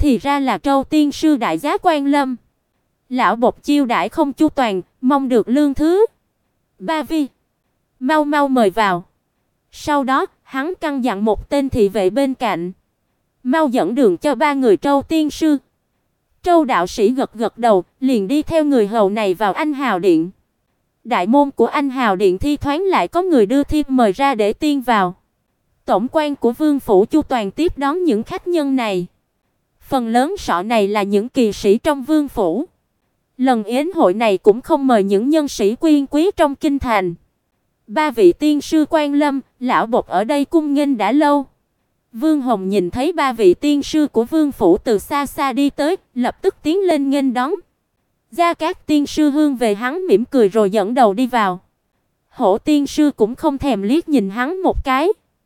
Thì ra là Trâu tiên sư đại giá quan lâm. Lão bộc chiêu đãi không chu toàn, mong được lương thứ. Ba Vi, mau mau mời vào. Sau đó, hắn căn dặn một tên thị vệ bên cạnh, mau dẫn đường cho ba người Trâu tiên sư. Trâu đạo sĩ gật gật đầu, liền đi theo người hầu này vào Anh Hào điện. Đại môn của Anh Hào điện thi thoảng lại có người đưa thiệp mời ra để tiên vào. Tổng quan của Vương phủ Chu Toàn tiếp đón những khách nhân này. Phần lớn sọ này là những kỳ sĩ trong vương phủ. Lần yến hội này cũng không mời những nhân sĩ quyền quý trong kinh thành. Ba vị tiên sư quan lâm, lão bộc ở đây cung nghênh đã lâu. Vương Hồng nhìn thấy ba vị tiên sư của vương phủ từ xa xa đi tới, lập tức tiến lên nghênh đón. Gia Cát tiên sư hướng về hắn mỉm cười rồi dẫn đầu đi vào. Hổ tiên sư cũng không thèm liếc nhìn hắn một cái,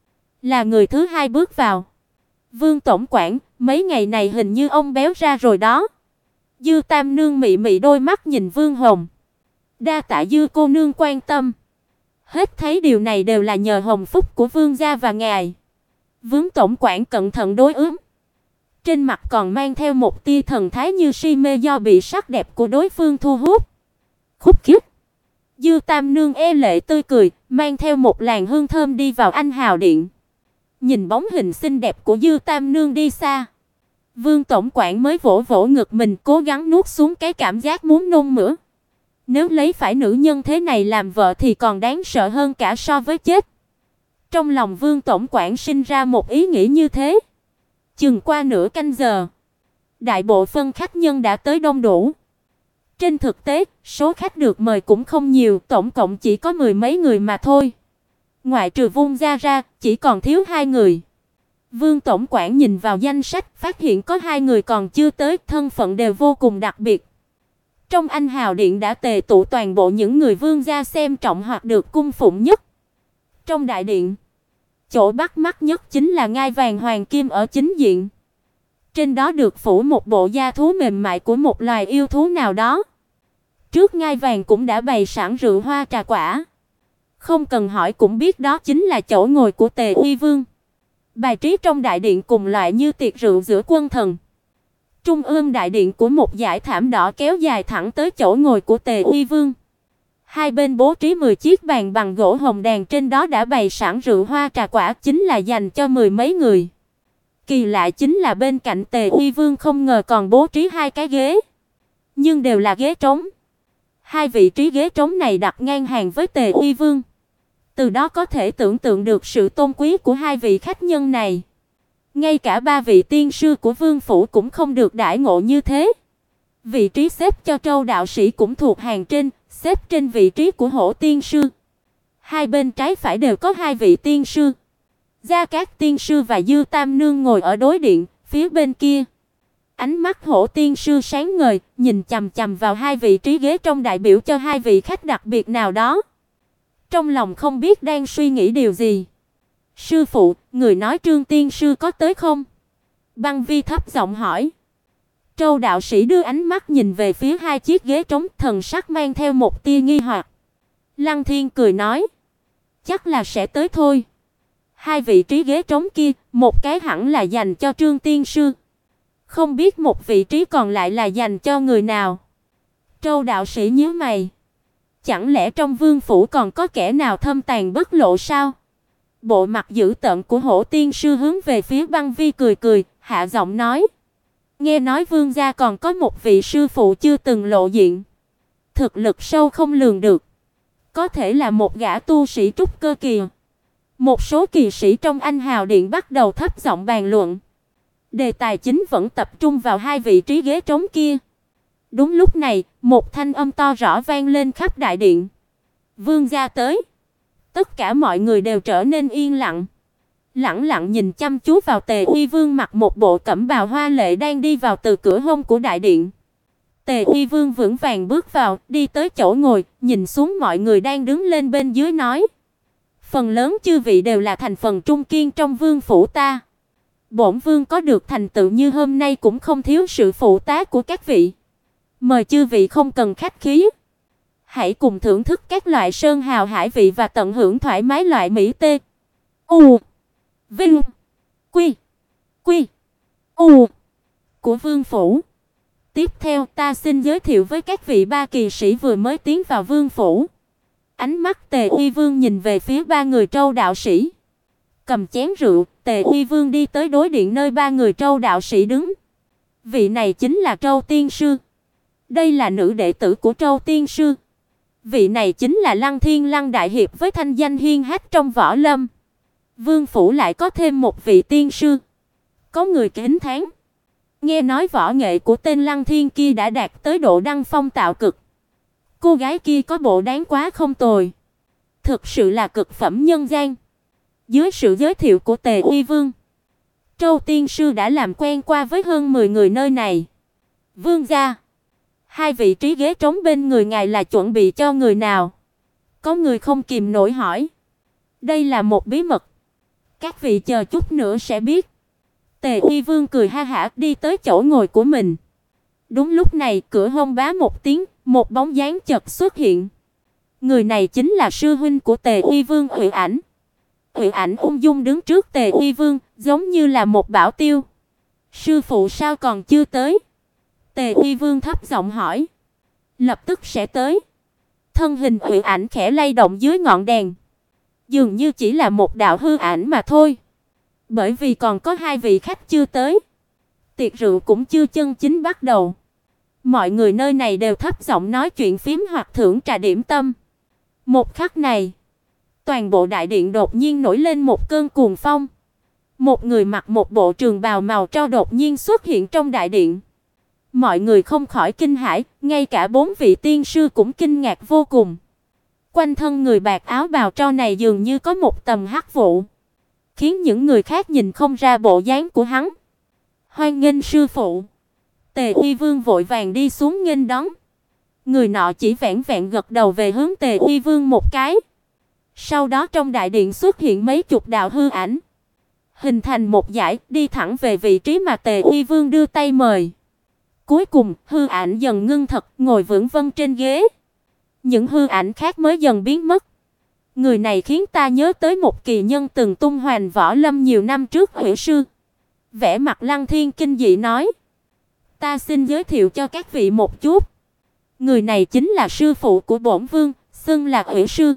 là người thứ hai bước vào. Vương tổng quản, mấy ngày này hình như ông béo ra rồi đó. Dư Tam nương mị mị đôi mắt nhìn Vương Hồng. Đa tạ Dư cô nương quan tâm. Hết thấy điều này đều là nhờ hồng phúc của vương gia và ngài. Vương tổng quản cẩn thận đối ứng. Trên mặt còn mang theo một tia thần thái như si mê do bị sắc đẹp của đối phương thu hút. Khúc khích. Dư Tam nương e lệ tươi cười, mang theo một làn hương thơm đi vào Anh Hào điện. Nhìn bóng hình xinh đẹp của Dư Tam nương đi xa, Vương tổng quản mới vỗ vỗ ngực mình, cố gắng nuốt xuống cái cảm giác muốn nôn mửa. Nếu lấy phải nữ nhân thế này làm vợ thì còn đáng sợ hơn cả so với chết. Trong lòng Vương tổng quản sinh ra một ý nghĩ như thế. Chừng qua nửa canh giờ, đại bộ phân khách nhân đã tới đông đủ. Trên thực tế, số khách được mời cũng không nhiều, tổng cộng chỉ có mười mấy người mà thôi. Ngoại trừ Vung gia ra, chỉ còn thiếu 2 người. Vương tổng quản nhìn vào danh sách, phát hiện có 2 người còn chưa tới, thân phận đều vô cùng đặc biệt. Trong Anh Hào điện đã tề tụ toàn bộ những người vương gia xem trọng hoặc được cung phụng nhất. Trong đại điện, chỗ bắt mắt nhất chính là ngai vàng hoàng kim ở chính diện. Trên đó được phủ một bộ da thú mềm mại của một loài yêu thú nào đó. Trước ngai vàng cũng đã bày sẵn rượu hoa trà quả. Không cần hỏi cũng biết đó chính là chỗ ngồi của Tề Uy Vương. Bài trí trong đại điện cùng loại như tiệc rượu giữa quân thần. Trung ương đại điện của một dải thảm đỏ kéo dài thẳng tới chỗ ngồi của Tề Uy Vương. Hai bên bố trí 10 chiếc bàn bằng gỗ hồng đàn, trên đó đã bày sẵn rượu hoa trà quả, chính là dành cho mười mấy người. Kỳ lạ chính là bên cạnh Tề Uy Vương không ngờ còn bố trí 2 cái ghế, nhưng đều là ghế trống. 2 vị trí ghế trống này đặt ngang hàng với Tề Uy Vương. Từ đó có thể tưởng tượng được sự tôn quý của 2 vị khách nhân này. Ngay cả 3 vị tiên sư của vương phủ cũng không được đãi ngộ như thế. Vị trí xếp cho Trâu đạo sĩ cũng thuộc hàng trên, xếp trên vị trí của Hổ tiên sư. Hai bên trái phải đều có 2 vị tiên sư. Gia Cát tiên sư và Dư Tam nương ngồi ở đối diện, phía bên kia. Ánh mắt Hổ tiên sư sáng ngời, nhìn chằm chằm vào 2 vị trí ghế trong đại biểu cho 2 vị khách đặc biệt nào đó. Trong lòng không biết đang suy nghĩ điều gì. Sư phụ, người nói Trương tiên sư có tới không? Băng Vi thấp giọng hỏi. Trâu đạo sĩ đưa ánh mắt nhìn về phía 2 chiếc ghế trống, thần sắc mang theo một tia nghi hoặc. Lăng Thiên cười nói, chắc là sẽ tới thôi. 2 vị trí ghế trống kia, một cái hẳn là dành cho Trương tiên sư. Không biết một vị trí còn lại là dành cho người nào. Trâu đạo sĩ nhíu mày. Chẳng lẽ trong vương phủ còn có kẻ nào thâm tàn bất lộ sao? Bộ mặt dữ tợn của Hổ tiên sư hướng về phía Băng Vi cười cười, hạ giọng nói. Nghe nói vương gia còn có một vị sư phụ chưa từng lộ diện. Thực lực sâu không lường được. Có thể là một gã tu sĩ trúc cơ kỳ. Một số kỳ sĩ trong Anh Hào điện bắt đầu thấp giọng bàn luận. Đề tài chính vẫn tập trung vào 2 vị trí ghế trống kia. Đúng lúc này, một thanh âm to rõ vang lên khắp đại điện. Vương gia tới. Tất cả mọi người đều trở nên yên lặng. Lẳng lặng nhìn chăm chú vào Tề Uy Vương mặc một bộ cẩm bào hoa lệ đang đi vào từ cửa hông của đại điện. Tề Uy Vương vững vàng bước vào, đi tới chỗ ngồi, nhìn xuống mọi người đang đứng lên bên dưới nói. Phần lớn chư vị đều là thành phần trung kiên trong vương phủ ta. Bổn vương có được thành tựu như hôm nay cũng không thiếu sự phụ tá của các vị. Mời chư vị không cần khách khí. Hãy cùng thưởng thức các loại sơn hào hải vị và tận hưởng thoải mái loại mỹ tê. U. Vinh. Quy. Quy. U. của vương phủ. Tiếp theo, ta xin giới thiệu với các vị ba kỳ sĩ vừa mới tiến vào vương phủ. Ánh mắt Tề Uy Vương nhìn về phía ba người Trâu đạo sĩ. Cầm chén rượu, Tề Uy Vương đi tới đối diện nơi ba người Trâu đạo sĩ đứng. Vị này chính là Trâu tiên sư. Đây là nữ đệ tử của Trâu tiên sư. Vị này chính là Lăng Thiên Lăng đại hiệp với thanh danh hiên hách trong võ lâm. Vương phủ lại có thêm một vị tiên sư. Có người kính thán. Nghe nói võ nghệ của tên Lăng Thiên kia đã đạt tới độ đăng phong tạo cực. Cô gái kia có bộ đáng quá không tồi. Thực sự là cực phẩm nhân gian. Dưới sự giới thiệu của Tề Uy Vương, Trâu tiên sư đã làm quen qua với hơn 10 người nơi này. Vương gia, hai vị trí ghế trống bên người ngài là chuẩn bị cho người nào? Có người không kìm nổi hỏi. Đây là một bí mật. Các vị chờ chút nữa sẽ biết. Tề Uy Vương cười ha hả đi tới chỗ ngồi của mình. Đúng lúc này, cửa hông bá một tiếng, một bóng dáng chợt xuất hiện. Người này chính là sư huynh của Tề Uy Vương, Uy Ảnh. Uy Ảnh ung dung đứng trước Tề Uy Vương, giống như là một bảo tiêu. Sư phụ sao còn chưa tới? Tề Uy Vương thấp giọng hỏi. Lập tức sẽ tới. Thân hình Uy Ảnh khẽ lay động dưới ngọn đèn. Dường như chỉ là một đạo hư ảnh mà thôi. Bởi vì còn có hai vị khách chưa tới. Tiệc rượu cũng chưa chân chính bắt đầu. Mọi người nơi này đều thấp giọng nói chuyện phiếm hoặc thưởng trà điểm tâm. Một khắc này, toàn bộ đại điện đột nhiên nổi lên một cơn cuồng phong. Một người mặc một bộ trường bào màu tro đột nhiên xuất hiện trong đại điện. Mọi người không khỏi kinh hãi, ngay cả bốn vị tiên sư cũng kinh ngạc vô cùng. Quanh thân người bạc áo bào tro này dường như có một tầng hắc vụ, khiến những người khác nhìn không ra bộ dáng của hắn. Hoan nghênh sư phụ. Tề Uy Vương vội vàng đi xuống nghênh đón. Người nọ chỉ vẻn vẹn gật đầu về hướng Tề Uy Vương một cái. Sau đó trong đại điện xuất hiện mấy chục đạo hư ảnh, hình thành một dải đi thẳng về vị trí mà Tề Uy Vương đưa tay mời. Cuối cùng, hư ảnh dần ngưng thật, ngồi vững vân trên ghế. Những hư ảnh khác mới dần biến mất. Người này khiến ta nhớ tới một kỳ nhân từng tung hoành võ lâm nhiều năm trước, Huệ sư. Vẻ mặt Lăng Thiên kinh dị nói. Ta xin giới thiệu cho các vị một chút. Người này chính là sư phụ của bổn vương, xưng là Huệ sư.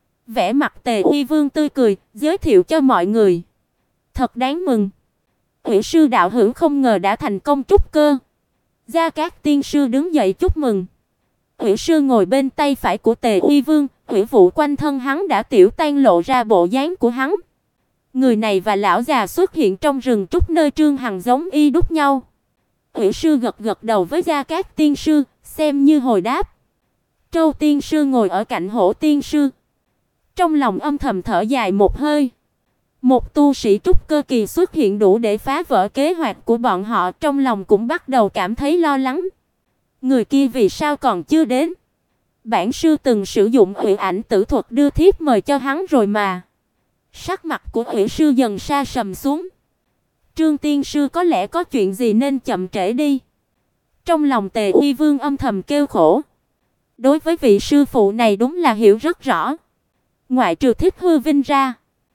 Vẻ mặt Tề Uy Vương tươi cười, giới thiệu cho mọi người. Thật đáng mừng. Huệ sư đạo hữu không ngờ đã thành công trúc cơ. Gia Cát tiên sư đứng dậy chúc mừng. Huệ sư ngồi bên tay phải của Tề Uy Vương, huyễn vụ quanh thân hắn đã tiểu tan lộ ra bộ dáng của hắn. Người này và lão già xuất hiện trong rừng trúc nơi Trương Hằng giống y đúc nhau. Huệ sư gật gật đầu với Gia Cát tiên sư, xem như hồi đáp. Trâu tiên sư ngồi ở cạnh Hổ tiên sư, trong lòng âm thầm thở dài một hơi. Một tu sĩ trúc cơ kỳ xuất hiện đủ để phá vỡ kế hoạch của bọn họ, trong lòng cũng bắt đầu cảm thấy lo lắng. Người kia vì sao còn chưa đến? Bản sư từng sử dụng Huệ Ảnh tử thuật đưa thiếp mời cho hắn rồi mà. Sắc mặt của Huệ sư dần sa sầm xuống. Trương tiên sư có lẽ có chuyện gì nên chậm trễ đi. Trong lòng Tề Uy Vương âm thầm kêu khổ. Đối với vị sư phụ này đúng là hiểu rất rõ. Ngoại trừ Thích Hư Vinh ra,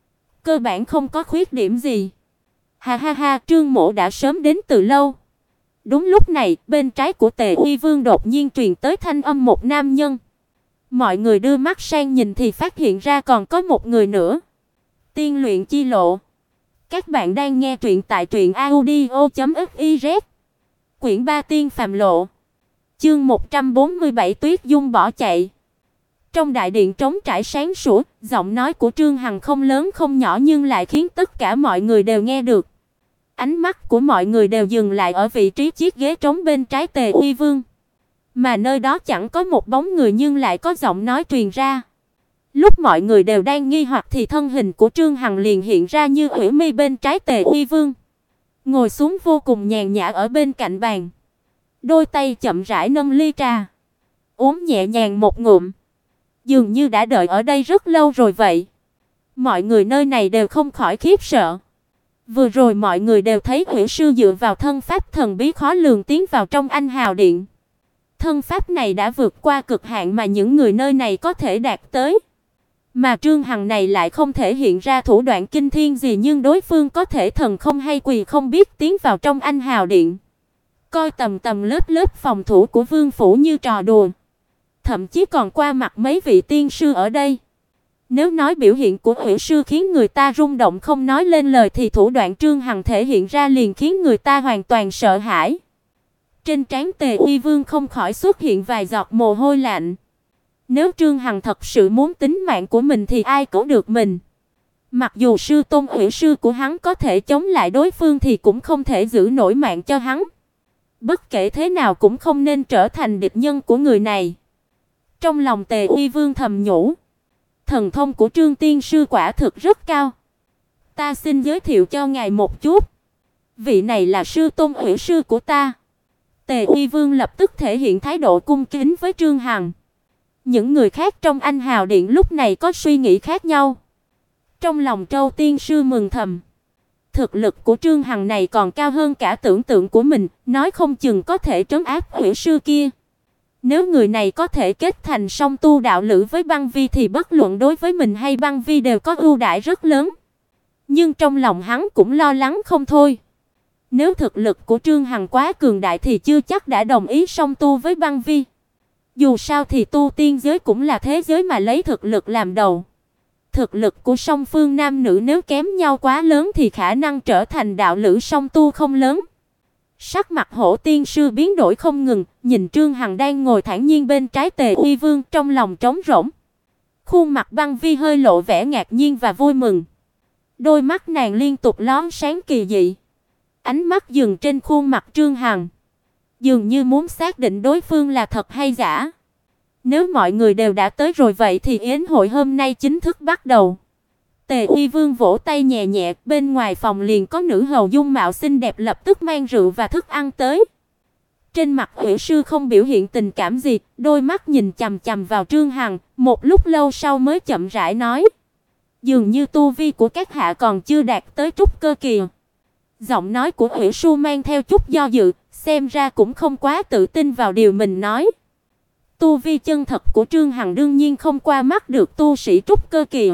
cơ bản không có khuyết điểm gì. Ha ha ha, Trương mỗ đã sớm đến từ lâu. Đúng lúc này, bên trái của Tề Uy Vương đột nhiên truyền tới thanh âm một nam nhân. Mọi người đưa mắt sang nhìn thì phát hiện ra còn có một người nữa. Tiên luyện chi lộ. Các bạn đang nghe truyện tại truyệnaudio.fiz. Quyển 3 Tiên phàm lộ. Chương 147 Tuyết Dung bỏ chạy. Trong đại điện trống trải sáng sủa, giọng nói của Trương Hằng không lớn không nhỏ nhưng lại khiến tất cả mọi người đều nghe được. Ánh mắt của mọi người đều dừng lại ở vị trí chiếc ghế trống bên trái Tề Uy Vương. Mà nơi đó chẳng có một bóng người nhưng lại có giọng nói truyền ra. Lúc mọi người đều đang nghi hoặc thì thân hình của Trương Hằng liền hiện ra như ủy mi bên trái Tề Uy Vương. Ngồi xuống vô cùng nhàn nhã ở bên cạnh bàn. Đôi tay chậm rãi nâng ly trà. Uống nhẹ nhàng một ngụm. Dường như đã đợi ở đây rất lâu rồi vậy. Mọi người nơi này đều không khỏi khiếp sợ. Vừa rồi mọi người đều thấy Huệ sư dựa vào thân pháp thần bí khó lường tiến vào trong Anh Hào Điện. Thân pháp này đã vượt qua cực hạn mà những người nơi này có thể đạt tới. Mà Trương Hằng này lại không thể hiện ra thủ đoạn kinh thiên gì nhưng đối phương có thể thần không hay quỳ không biết tiến vào trong Anh Hào Điện. coi tầng tầng lớp lớp phòng thủ của vương phủ như trò đùa, thậm chí còn qua mặt mấy vị tiên sư ở đây. Nếu nói biểu hiện của Hủy sư khiến người ta rung động không nói lên lời thì thủ đoạn Trương Hằng thể hiện ra liền khiến người ta hoàn toàn sợ hãi. Trên trán Tề Uy Vương không khỏi xuất hiện vài giọt mồ hôi lạnh. Nếu Trương Hằng thật sự muốn tính mạng của mình thì ai cứu được mình? Mặc dù sư tôn Hủy sư của hắn có thể chống lại đối phương thì cũng không thể giữ nổi mạng cho hắn. Bất kể thế nào cũng không nên trở thành địch nhân của người này. Trong lòng Tề Uy Vương thầm nhủ, thần thông của Trương tiên sư quả thực rất cao. Ta xin giới thiệu cho ngài một chút. Vị này là sư tôn Hủy sư của ta. Tề Uy Vương lập tức thể hiện thái độ cung kính với Trương Hằng. Những người khác trong Anh Hào Điện lúc này có suy nghĩ khác nhau. Trong lòng Trâu tiên sư mừng thầm, thực lực của Trương Hằng này còn cao hơn cả tưởng tượng của mình, nói không chừng có thể trấn áp Hủy sư kia. Nếu người này có thể kết thành song tu đạo lữ với Băng Vi thì bất luận đối với mình hay Băng Vi đều có ưu đãi rất lớn. Nhưng trong lòng hắn cũng lo lắng không thôi. Nếu thực lực của Trương Hằng quá cường đại thì chưa chắc đã đồng ý song tu với Băng Vi. Dù sao thì tu tiên giới cũng là thế giới mà lấy thực lực làm đầu. Thực lực của song phương nam nữ nếu kém nhau quá lớn thì khả năng trở thành đạo lữ song tu không lớn. Sắc mặt Hổ tiên sư biến đổi không ngừng, nhìn Trương Hằng đang ngồi thản nhiên bên trái Tề Uy Vương, trong lòng trống rỗng. Khuôn mặt Băng Vi hơi lộ vẻ ngạc nhiên và vui mừng. Đôi mắt nàng liên tục lóe sáng kỳ dị. Ánh mắt dừng trên khuôn mặt Trương Hằng, dường như muốn xác định đối phương là thật hay giả. Nếu mọi người đều đã tới rồi vậy thì yến hội hôm nay chính thức bắt đầu. Tề Uy Vương vỗ tay nhẹ nhẹ, bên ngoài phòng liền có nữ hầu dung mạo xinh đẹp lập tức mang rượu và thức ăn tới. Trên mặt Hủy sư không biểu hiện tình cảm gì, đôi mắt nhìn chằm chằm vào Trương Hằng, một lúc lâu sau mới chậm rãi nói: "Dường như tu vi của các hạ còn chưa đạt tới trúc cơ kỳ." Giọng nói của Hủy sư mang theo chút do dự, xem ra cũng không quá tự tin vào điều mình nói. Tu vi chân thật của Trương Hằng đương nhiên không qua mắt được tu sĩ trúc cơ kỳ.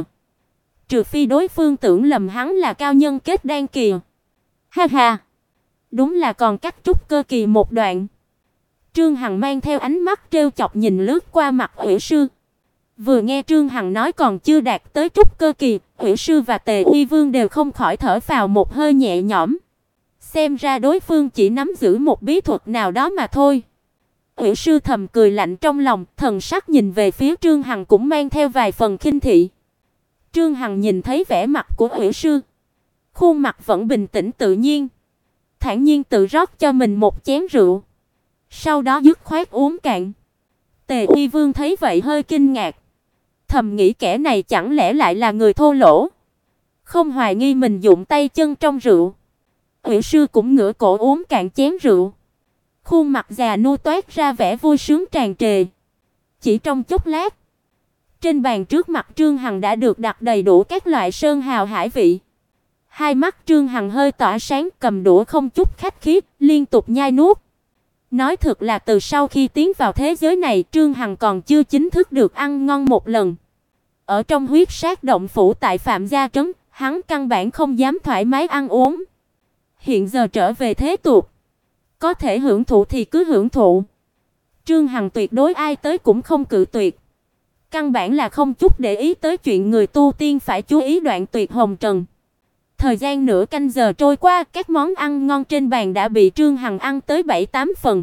Trừ phi đối phương tưởng lầm hắn là cao nhân kết đan kỳ. Ha ha, đúng là còn cách trúc cơ kỳ một đoạn. Trương Hằng mang theo ánh mắt trêu chọc nhìn lướt qua mặt Hủy sư. Vừa nghe Trương Hằng nói còn chưa đạt tới trúc cơ kỳ, Hủy sư và Tề Uy Vương đều không khỏi thở phào một hơi nhẹ nhõm. Xem ra đối phương chỉ nắm giữ một bí thuật nào đó mà thôi. Hủy sư thầm cười lạnh trong lòng, thần sắc nhìn về phía Trương Hằng cũng mang theo vài phần khinh thị. Trương Hằng nhìn thấy vẻ mặt của Hủy sư, khuôn mặt vẫn bình tĩnh tự nhiên, thản nhiên tự rót cho mình một chén rượu, sau đó dứt khoát uống cạn. Tề Uy Vương thấy vậy hơi kinh ngạc, thầm nghĩ kẻ này chẳng lẽ lại là người thô lỗ, không hoài nghi mình dụng tay chân trong rượu. Hủy sư cũng ngửa cổ uống cạn chén rượu, khuôn mặt già nua toát ra vẻ vui sướng tràn trề. Chỉ trong chốc lát, trên bàn trước mặt Trương Hằng đã được đặt đầy đủ các loại sơn hào hải vị. Hai mắt Trương Hằng hơi tỏa sáng, cầm đũa không chút khách khí, liên tục nhai nuốt. Nói thật là từ sau khi tiến vào thế giới này, Trương Hằng còn chưa chính thức được ăn ngon một lần. Ở trong huyết sát động phủ tại Phạm Gia trấn, hắn căn bản không dám thoải mái ăn uống. Hiện giờ trở về thế tục, có thể hưởng thụ thì cứ hưởng thụ. Trương Hằng tuyệt đối ai tới cũng không cự tuyệt. Căn bản là không chút để ý tới chuyện người tu tiên phải chú ý đoạn tuyệt hồng trần. Thời gian nửa canh giờ trôi qua, các món ăn ngon trên bàn đã bị Trương Hằng ăn tới 7-8 phần.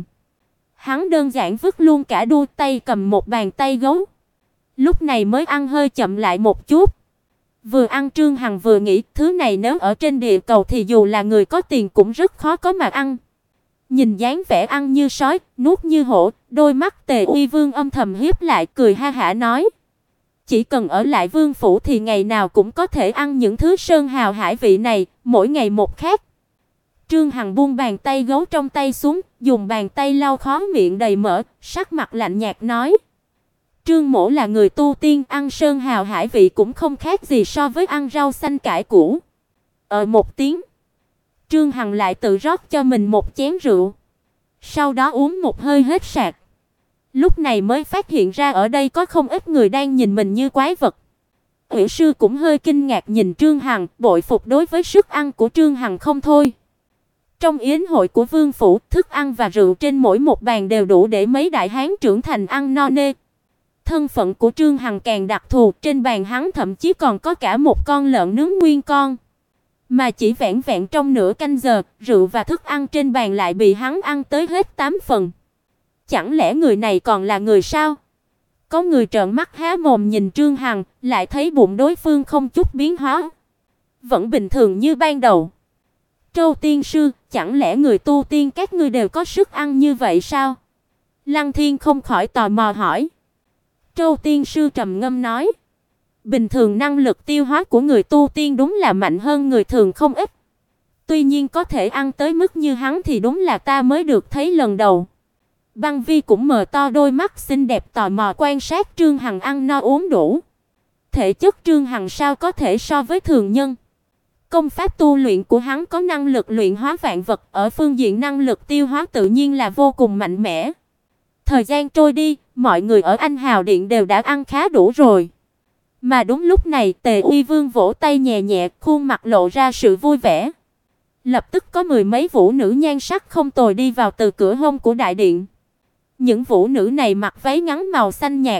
Hắn đơn giản vứt luôn cả đuôi, tay cầm một bàn tay gấu. Lúc này mới ăn hơi chậm lại một chút. Vừa ăn Trương Hằng vừa nghĩ, thứ này nếu ở trên địa cầu thì dù là người có tiền cũng rất khó có mà ăn. Nhìn dáng vẻ ăn như sói, nuốt như hổ, đôi mắt Tề Uy Vương âm thầm híp lại, cười ha hả nói: "Chỉ cần ở lại vương phủ thì ngày nào cũng có thể ăn những thứ sơn hào hải vị này, mỗi ngày một khác." Trương Hằng buông bàn tay gấu trong tay xuống, dùng bàn tay lau khóe miệng đầy mỡ, sắc mặt lạnh nhạt nói: "Trương mỗ là người tu tiên, ăn sơn hào hải vị cũng không khác gì so với ăn rau xanh cải củ." Một tiếng, Trương Hằng lại tự rót cho mình một chén rượu, sau đó uống một hơi hết sạch. Lúc này mới phát hiện ra ở đây có không ít người đang nhìn mình như quái vật. Hủy sư cũng hơi kinh ngạc nhìn Trương Hằng, bội phục đối với sức ăn của Trương Hằng không thôi. Trong yến hội của vương phủ, thức ăn và rượu trên mỗi một bàn đều đủ để mấy đại hán trưởng thành ăn no nê. Thân phận của Trương Hằng càng đặc thù, trên bàn hắn thậm chí còn có cả một con lợn nướng nguyên con. Mà chỉ vẻn vẹn trong nửa canh giờ, rượu và thức ăn trên bàn lại bị hắn ăn tới hết 8 phần. Chẳng lẽ người này còn là người sao? Có người trợn mắt há mồm nhìn Trương Hằng, lại thấy bụng đối phương không chút biến hóa, vẫn bình thường như ban đầu. Trâu tiên sư, chẳng lẽ người tu tiên các ngươi đều có sức ăn như vậy sao? Lăng Thiên không khỏi tò mò hỏi. Trâu tiên sư trầm ngâm nói, bình thường năng lực tiêu hóa của người tu tiên đúng là mạnh hơn người thường không ít. Tuy nhiên có thể ăn tới mức như hắn thì đúng là ta mới được thấy lần đầu. Băng Vi cũng mở to đôi mắt xinh đẹp tò mò quan sát Trương Hằng ăn no uống đủ. Thể chất Trương Hằng sao có thể so với thường nhân? Công pháp tu luyện của hắn có năng lực luyện hóa vạn vật, ở phương diện năng lực tiêu hóa tự nhiên là vô cùng mạnh mẽ. Thời gian trôi đi, mọi người ở Anh Hào Điện đều đã ăn khá đủ rồi. Mà đúng lúc này, Tề Uy Vương vỗ tay nhẹ nhẹ, khuôn mặt lộ ra sự vui vẻ. Lập tức có mười mấy vũ nữ nhan sắc không tồi đi vào từ cửa hông của đại điện. Những vũ nữ này mặc váy ngắn màu xanh nhạt,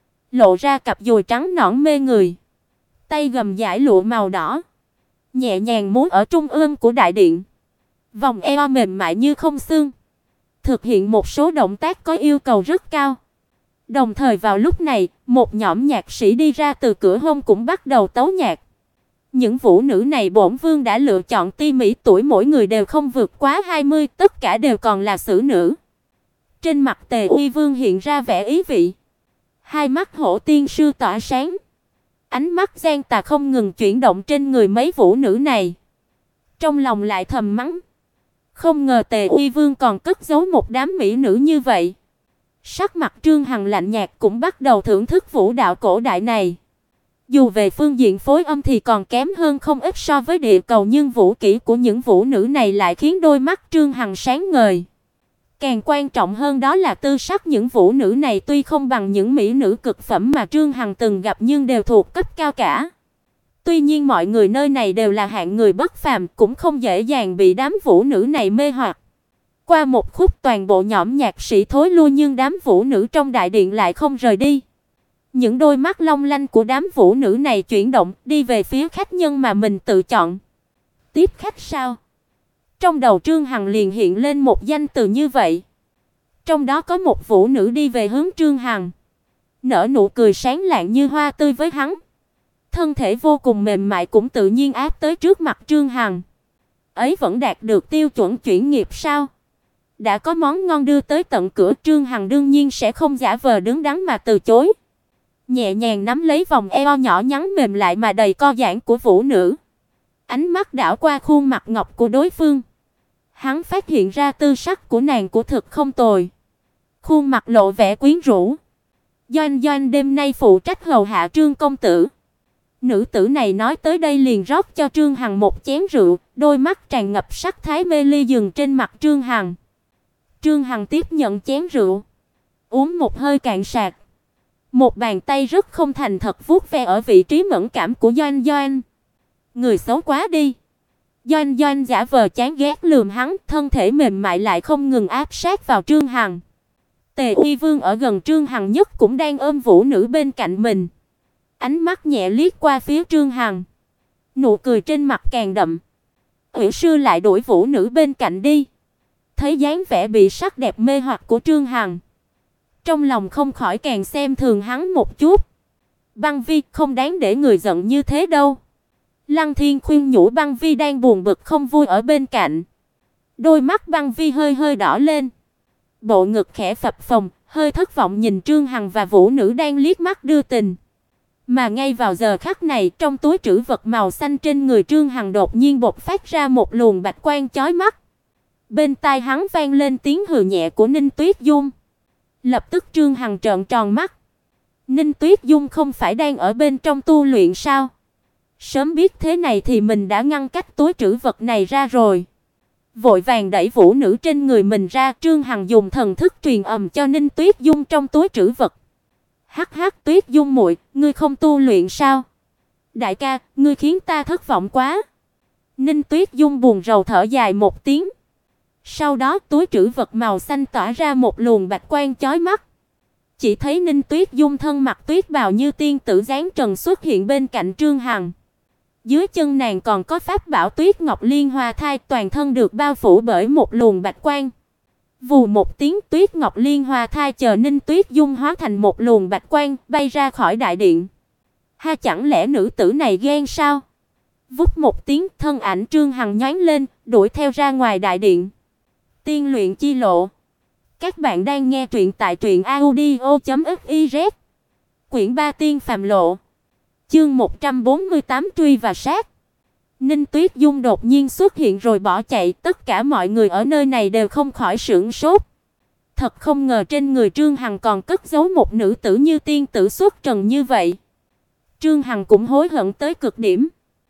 lộ ra cặp đùi trắng nõn mê người. Tay gầm dải lụa màu đỏ, nhẹ nhàng múa ở trung ương của đại điện. Vòng eo mềm mại như không xương, thực hiện một số động tác có yêu cầu rất cao. Đồng thời vào lúc này, một nhóm nhạc sĩ đi ra từ cửa hông cũng bắt đầu tấu nhạc. Những vũ nữ này bổn vương đã lựa chọn ti mỹ, tuổi mỗi người đều không vượt quá 20, tất cả đều còn là xử nữ. Trên mặt Tề Uy Vương hiện ra vẻ ý vị. Hai mắt hổ tiên sư tỏa sáng. Ánh mắt gian tà không ngừng chuyển động trên người mấy vũ nữ này. Trong lòng lại thầm mắng. Không ngờ Tề Uy Vương còn cất giấu một đám mỹ nữ như vậy. Sắc mặt Trương Hằng lạnh nhạt cũng bắt đầu thưởng thức vũ đạo cổ đại này. Dù về phương diện phối âm thì còn kém hơn không ít so với địa cầu, nhưng vũ kỹ của những vũ nữ này lại khiến đôi mắt Trương Hằng sáng ngời. Càng quan trọng hơn đó là tư sắc những vũ nữ này tuy không bằng những mỹ nữ cực phẩm mà Trương Hằng từng gặp nhưng đều thuộc cấp cao cả. Tuy nhiên mọi người nơi này đều là hạng người bất phàm, cũng không dễ dàng bị đám vũ nữ này mê hoặc. Qua một khúc toàn bộ nhóm nhạc sĩ thối lui nhưng đám vũ nữ trong đại điện lại không rời đi. Những đôi mắt long lanh của đám vũ nữ này chuyển động đi về phía khách nhân mà mình tự chọn. Tiếp khách sao? Trong đầu Trương Hằng liền hiện lên một danh từ như vậy. Trong đó có một vũ nữ đi về hướng Trương Hằng, nở nụ cười sáng lạng như hoa tươi với hắn. Thân thể vô cùng mềm mại cũng tự nhiên áp tới trước mặt Trương Hằng. Ấy vẫn đạt được tiêu chuẩn chuyên nghiệp sao? Đã có món ngon đưa tới tận cửa, Trương Hằng đương nhiên sẽ không giả vờ đứng đắn mà từ chối. Nhẹ nhàng nắm lấy vòng eo nhỏ nhắn mềm lại mà đầy co giãn của vũ nữ. Ánh mắt đảo qua khuôn mặt ngọc của đối phương. Hắn phát hiện ra tư sắc của nàng của thực không tồi. Khuôn mặt lộ vẻ quyến rũ. Doanh Doanh đêm nay phụ trách hầu hạ Trương công tử. Nữ tử này nói tới đây liền rót cho Trương Hằng một chén rượu, đôi mắt tràn ngập sắc thái mê ly dừng trên mặt Trương Hằng. Trương Hằng tiếp nhận chén rượu, uống một hơi cạn sạc. Một bàn tay rất không thành thật vuốt ve ở vị trí mẫn cảm của Doanh Doanh. Người xấu quá đi. Doanh Doanh giả vờ chán ghét lườm hắn, thân thể mềm mại lại không ngừng áp sát vào Trương Hằng. Tề Uy Vương ở gần Trương Hằng nhất cũng đang ôm vũ nữ bên cạnh mình. Ánh mắt nhẹ liếc qua phía Trương Hằng, nụ cười trên mặt càng đậm. Ủy sư lại đuổi vũ nữ bên cạnh đi. Thấy dáng vẻ bị sắc đẹp mê hoặc của Trương Hằng, trong lòng không khỏi càng xem thường hắn một chút. Băng Vi, không đáng để người giận như thế đâu. Lăng Thiên khuyên nhủ Băng Vi đang buồn bực không vui ở bên cạnh. Đôi mắt Băng Vi hơi hơi đỏ lên, bộ ngực khẽ phập phồng, hơi thất vọng nhìn Trương Hằng và vũ nữ đang liếc mắt đưa tình. Mà ngay vào giờ khắc này, trong túi trữ vật màu xanh trên người Trương Hằng đột nhiên bộc phát ra một luồng bạch quang chói mắt. Bên tai hắn vang lên tiếng hừ nhẹ của Ninh Tuyết Dung. Lập tức Trương Hằng trợn tròn mắt. Ninh Tuyết Dung không phải đang ở bên trong tu luyện sao? Sớm biết thế này thì mình đã ngăn cách túi trữ vật này ra rồi. Vội vàng đẩy vũ nữ trên người mình ra, Trương Hằng dùng thần thức truyền âm cho Ninh Tuyết Dung trong túi trữ vật. Hắc hắc, Tuyết Dung muội, ngươi không tu luyện sao? Đại ca, ngươi khiến ta thất vọng quá. Ninh Tuyết Dung buồn rầu thở dài một tiếng. Sau đó, túi trữ vật màu xanh tỏa ra một luồng bạch quang chói mắt. Chỉ thấy Ninh Tuyết Dung thân mặc tuyết bào như tiên tử dáng trần xuất hiện bên cạnh Trương Hằng. Dưới chân nàng còn có pháp bảo Tuyết Ngọc Liên Hoa Thai, toàn thân được bao phủ bởi một luồng bạch quang. Vù một tiếng, Tuyết Ngọc Liên Hoa Thai chờ Ninh Tuyết Dung hóa thành một luồng bạch quang, bay ra khỏi đại điện. Ha, chẳng lẽ nữ tử này ghen sao? Vút một tiếng, thân ảnh Trương Hằng nhoáng lên, đuổi theo ra ngoài đại điện. Tiên luyện chi lộ. Các bạn đang nghe truyện tại truyệnaudio.fiz. Quyển 3 Tiên phàm lộ. Chương 148 truy và sát. Ninh Tuyết Dung đột nhiên xuất hiện rồi bỏ chạy, tất cả mọi người ở nơi này đều không khỏi sửng sốt. Thật không ngờ trên người Trương Hằng còn cất giấu một nữ tử như tiên tử xuất trần như vậy. Trương Hằng cũng hối hận tới cực điểm.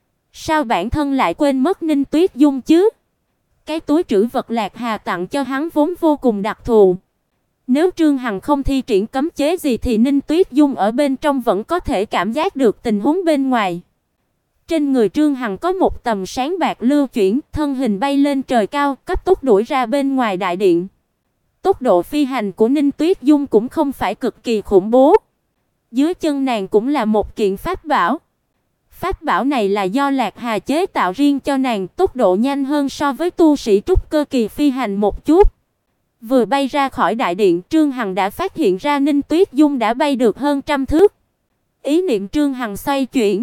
Sao bản thân lại quên mất Ninh Tuyết Dung chứ? Cái túi trữ vật Lạc Hà tặng cho hắn vốn vô cùng đặc thù. Nếu Trương Hằng không thi triển cấm chế gì thì Ninh Tuyết Dung ở bên trong vẫn có thể cảm giác được tình huống bên ngoài. Trên người Trương Hằng có một tầm sáng bạc lưu chuyển, thân hình bay lên trời cao, cấp tốc đuổi ra bên ngoài đại điện. Tốc độ phi hành của Ninh Tuyết Dung cũng không phải cực kỳ khủng bố. Dưới chân nàng cũng là một kiện pháp bảo. Pháp bảo này là do Lạc Hà chế tạo riêng cho nàng, tốc độ nhanh hơn so với tu sĩ trúc cơ kỳ phi hành một chút. Vừa bay ra khỏi đại điện, Trương Hằng đã phát hiện ra Ninh Tuyết Dung đã bay được hơn trăm thước. Ý niệm Trương Hằng xoay chuyển,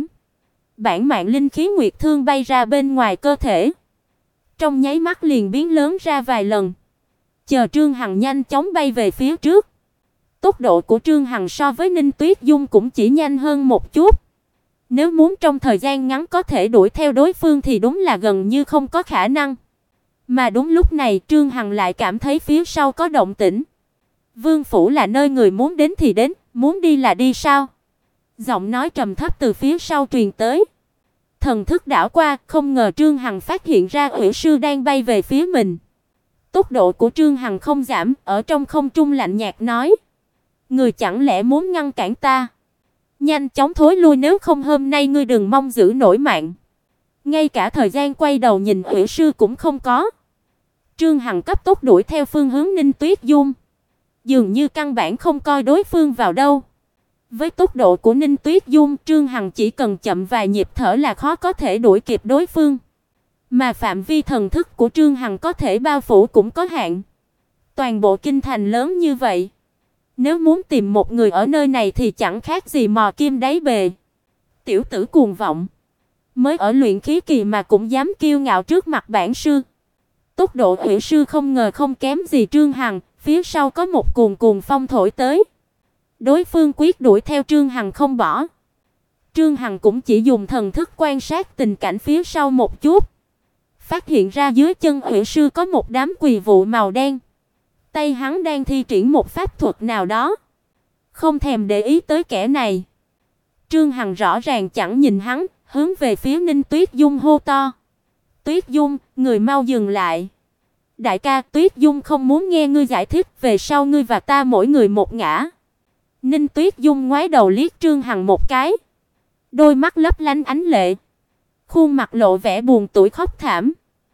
bản mạng linh khí nguyệt thương bay ra bên ngoài cơ thể. Trong nháy mắt liền biến lớn ra vài lần. Chờ Trương Hằng nhanh chóng bay về phía trước. Tốc độ của Trương Hằng so với Ninh Tuyết Dung cũng chỉ nhanh hơn một chút. Nếu muốn trong thời gian ngắn có thể đuổi theo đối phương thì đúng là gần như không có khả năng. Mà đúng lúc này, Trương Hằng lại cảm thấy phía sau có động tĩnh. Vương phủ là nơi người muốn đến thì đến, muốn đi là đi sao? Giọng nói trầm thấp từ phía sau truyền tới. Thần thức đảo qua, không ngờ Trương Hằng phát hiện ra Uyển sư đang bay về phía mình. Tốc độ của Trương Hằng không giảm, ở trong không trung lạnh nhạt nói: "Người chẳng lẽ muốn ngăn cản ta? Nhanh chóng thối lui, nếu không hôm nay ngươi đừng mong giữ nổi mạng." Ngay cả thời gian quay đầu nhìn Uyển sư cũng không có. Trương Hằng cấp tốc đuổi theo phương hướng Ninh Tuyết Dung, dường như căn bản không coi đối phương vào đâu. Với tốc độ của Ninh Tuyết Dung, Trương Hằng chỉ cần chậm vài nhịp thở là khó có thể đuổi kịp đối phương. Mà phạm vi thần thức của Trương Hằng có thể bao phủ cũng có hạn. Toàn bộ kinh thành lớn như vậy, nếu muốn tìm một người ở nơi này thì chẳng khác gì mò kim đáy bể. Tiểu tử cuồng vọng, mới ở luyện khí kỳ mà cũng dám kiêu ngạo trước mặt bản sư. Tốc độ Uyển sư không ngờ không kém gì Trương Hằng, phía sau có một cuồn cuồng phong thổi tới. Đối phương quyết đuổi theo Trương Hằng không bỏ. Trương Hằng cũng chỉ dùng thần thức quan sát tình cảnh phía sau một chút, phát hiện ra dưới chân Uyển sư có một đám quỳ vụ màu đen. Tay hắn đang thi triển một pháp thuật nào đó, không thèm để ý tới kẻ này. Trương Hằng rõ ràng chẳng nhìn hắn, hướng về phía Ninh Tuyết Dung hô to: "Tuyết Dung, người mau dừng lại. Đại ca, Tuyết Dung không muốn nghe ngươi giải thích, về sau ngươi và ta mỗi người một ngã." Ninh Tuyết Dung ngoái đầu liếc Trương Hằng một cái, đôi mắt lấp lánh ánh lệ, khuôn mặt lộ vẻ buồn tủi khóc thảm,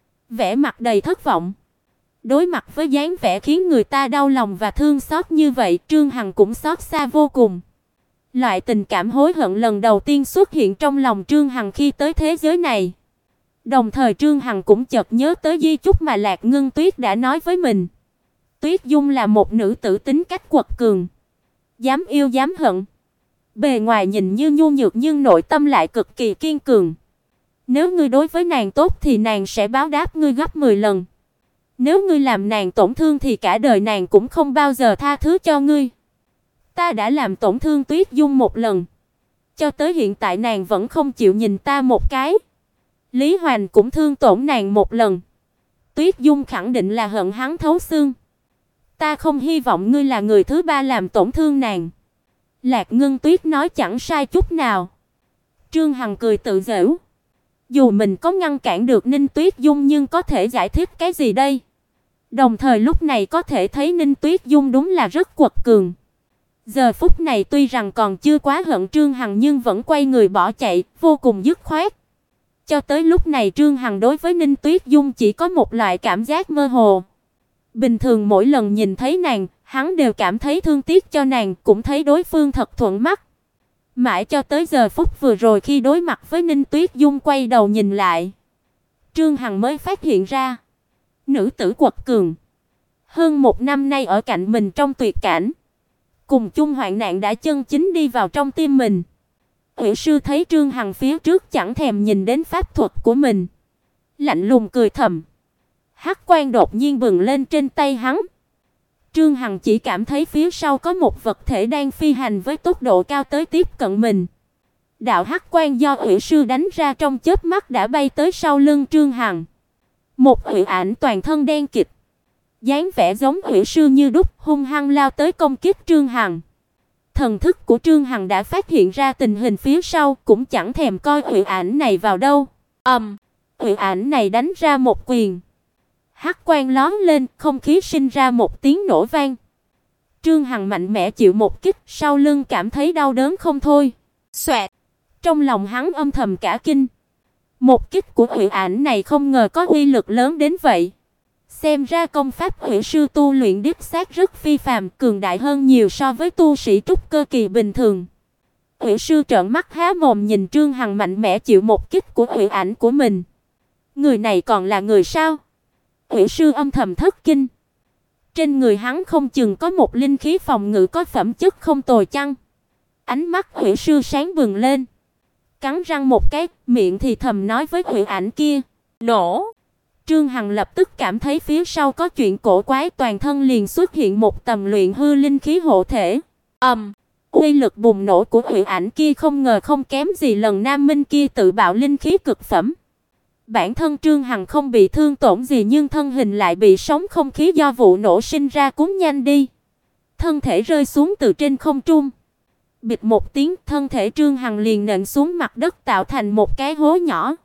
vẻ mặt đầy thất vọng. Đối mặt với dáng vẻ khiến người ta đau lòng và thương xót như vậy, Trương Hằng cũng xót xa vô cùng. Loại tình cảm hối hận lần đầu tiên xuất hiện trong lòng Trương Hằng khi tới thế giới này. Đồng thời Trương Hằng cũng chợt nhớ tới di chúc mà Lạc Ngân Tuyết đã nói với mình. Tuyết Dung là một nữ tử tính cách quật cường, dám yêu dám hận. Bề ngoài nhìn như nhu nhược nhưng nội tâm lại cực kỳ kiên cường. Nếu ngươi đối với nàng tốt thì nàng sẽ báo đáp ngươi gấp 10 lần. Nếu ngươi làm nàng tổn thương thì cả đời nàng cũng không bao giờ tha thứ cho ngươi. Ta đã làm tổn thương Tuyết Dung một lần, cho tới hiện tại nàng vẫn không chịu nhìn ta một cái. Lý Hoành cũng thương tổn nàng một lần, Tuyết Dung khẳng định là hận hắn thấu xương. Ta không hy vọng ngươi là người thứ ba làm tổn thương nàng." Lạc Ngân Tuyết nói chẳng sai chút nào. Trương Hằng cười tự giễu. Dù mình có ngăn cản được Ninh Tuyết Dung nhưng có thể giải thích cái gì đây? Đồng thời lúc này có thể thấy Ninh Tuyết Dung đúng là rất quật cường. Giờ phút này tuy rằng còn chưa quá hận Trương Hằng nhưng vẫn quay người bỏ chạy, vô cùng dứt khoát. Cho tới lúc này Trương Hằng đối với Ninh Tuyết Dung chỉ có một loại cảm giác mơ hồ. Bình thường mỗi lần nhìn thấy nàng, hắn đều cảm thấy thương tiếc cho nàng, cũng thấy đối phương thật thuận mắt. Mãi cho tới giờ phút vừa rồi khi đối mặt với Ninh Tuyết Dung quay đầu nhìn lại, Trương Hằng mới phát hiện ra, nữ tử quật cường, hơn một năm nay ở cạnh mình trong tuyệt cảnh, cùng chung hoạn nạn đã chân chính đi vào trong tim mình. Hủy sư thấy Trương Hằng phía trước chẳng thèm nhìn đến pháp thuật của mình, lạnh lùng cười thầm. Hắc quang đột nhiên bừng lên trên tay hắn. Trương Hằng chỉ cảm thấy phía sau có một vật thể đang phi hành với tốc độ cao tới tiếp cận mình. Đạo hắc quang do hủy sư đánh ra trong chớp mắt đã bay tới sau lưng Trương Hằng. Một hủy ảnh toàn thân đen kịt, dáng vẻ giống hủy sư như đúc, hung hăng lao tới công kích Trương Hằng. Thần thức của Trương Hằng đã phát hiện ra tình hình phía sau, cũng chẳng thèm coi hủy ảnh này vào đâu. Hủy ảnh này đánh ra một quyền. Hắc quang lóe lên, không khí sinh ra một tiếng nổ vang. Trương Hằng mạnh mẽ chịu một kích, sau lưng cảm thấy đau đớn không thôi. Xoẹt. Trong lòng hắn âm thầm cả kinh. Một kích của hủy ảnh này không ngờ có uy lực lớn đến vậy. Xem ra công pháp hủy sư tu luyện đích xác rất phi phàm, cường đại hơn nhiều so với tu sĩ trúc cơ kỳ bình thường. Hủy sư trợn mắt há mồm nhìn Trương Hằng mạnh mẽ chịu một kích của hủy ảnh của mình. Người này còn là người sao? Hủy sư âm thầm thất kinh. Trên người hắn không chừng có một linh khí phòng ngự có phẩm chất không tồi chăng? Ánh mắt hủy sư sáng bừng lên. Cắn răng một cái, miệng thì thầm nói với hủy ảnh kia. Nổ! Trương Hằng lập tức cảm thấy phía sau có chuyện cổ quái, toàn thân liền xuất hiện một tầm luyện hư linh khí hộ thể. Uy lực bùng nổ của hủy ảnh kia không ngờ không kém gì lần Nam Minh kia tự bạo linh khí cực phẩm. Bản thân Trương Hằng không bị thương tổn gì nhưng thân hình lại bị sóng không khí do vụ nổ sinh ra cuốn nhanh đi. Thân thể rơi xuống từ trên không trung. Bịch một tiếng, thân thể Trương Hằng liền nện xuống mặt đất tạo thành một cái hố nhỏ.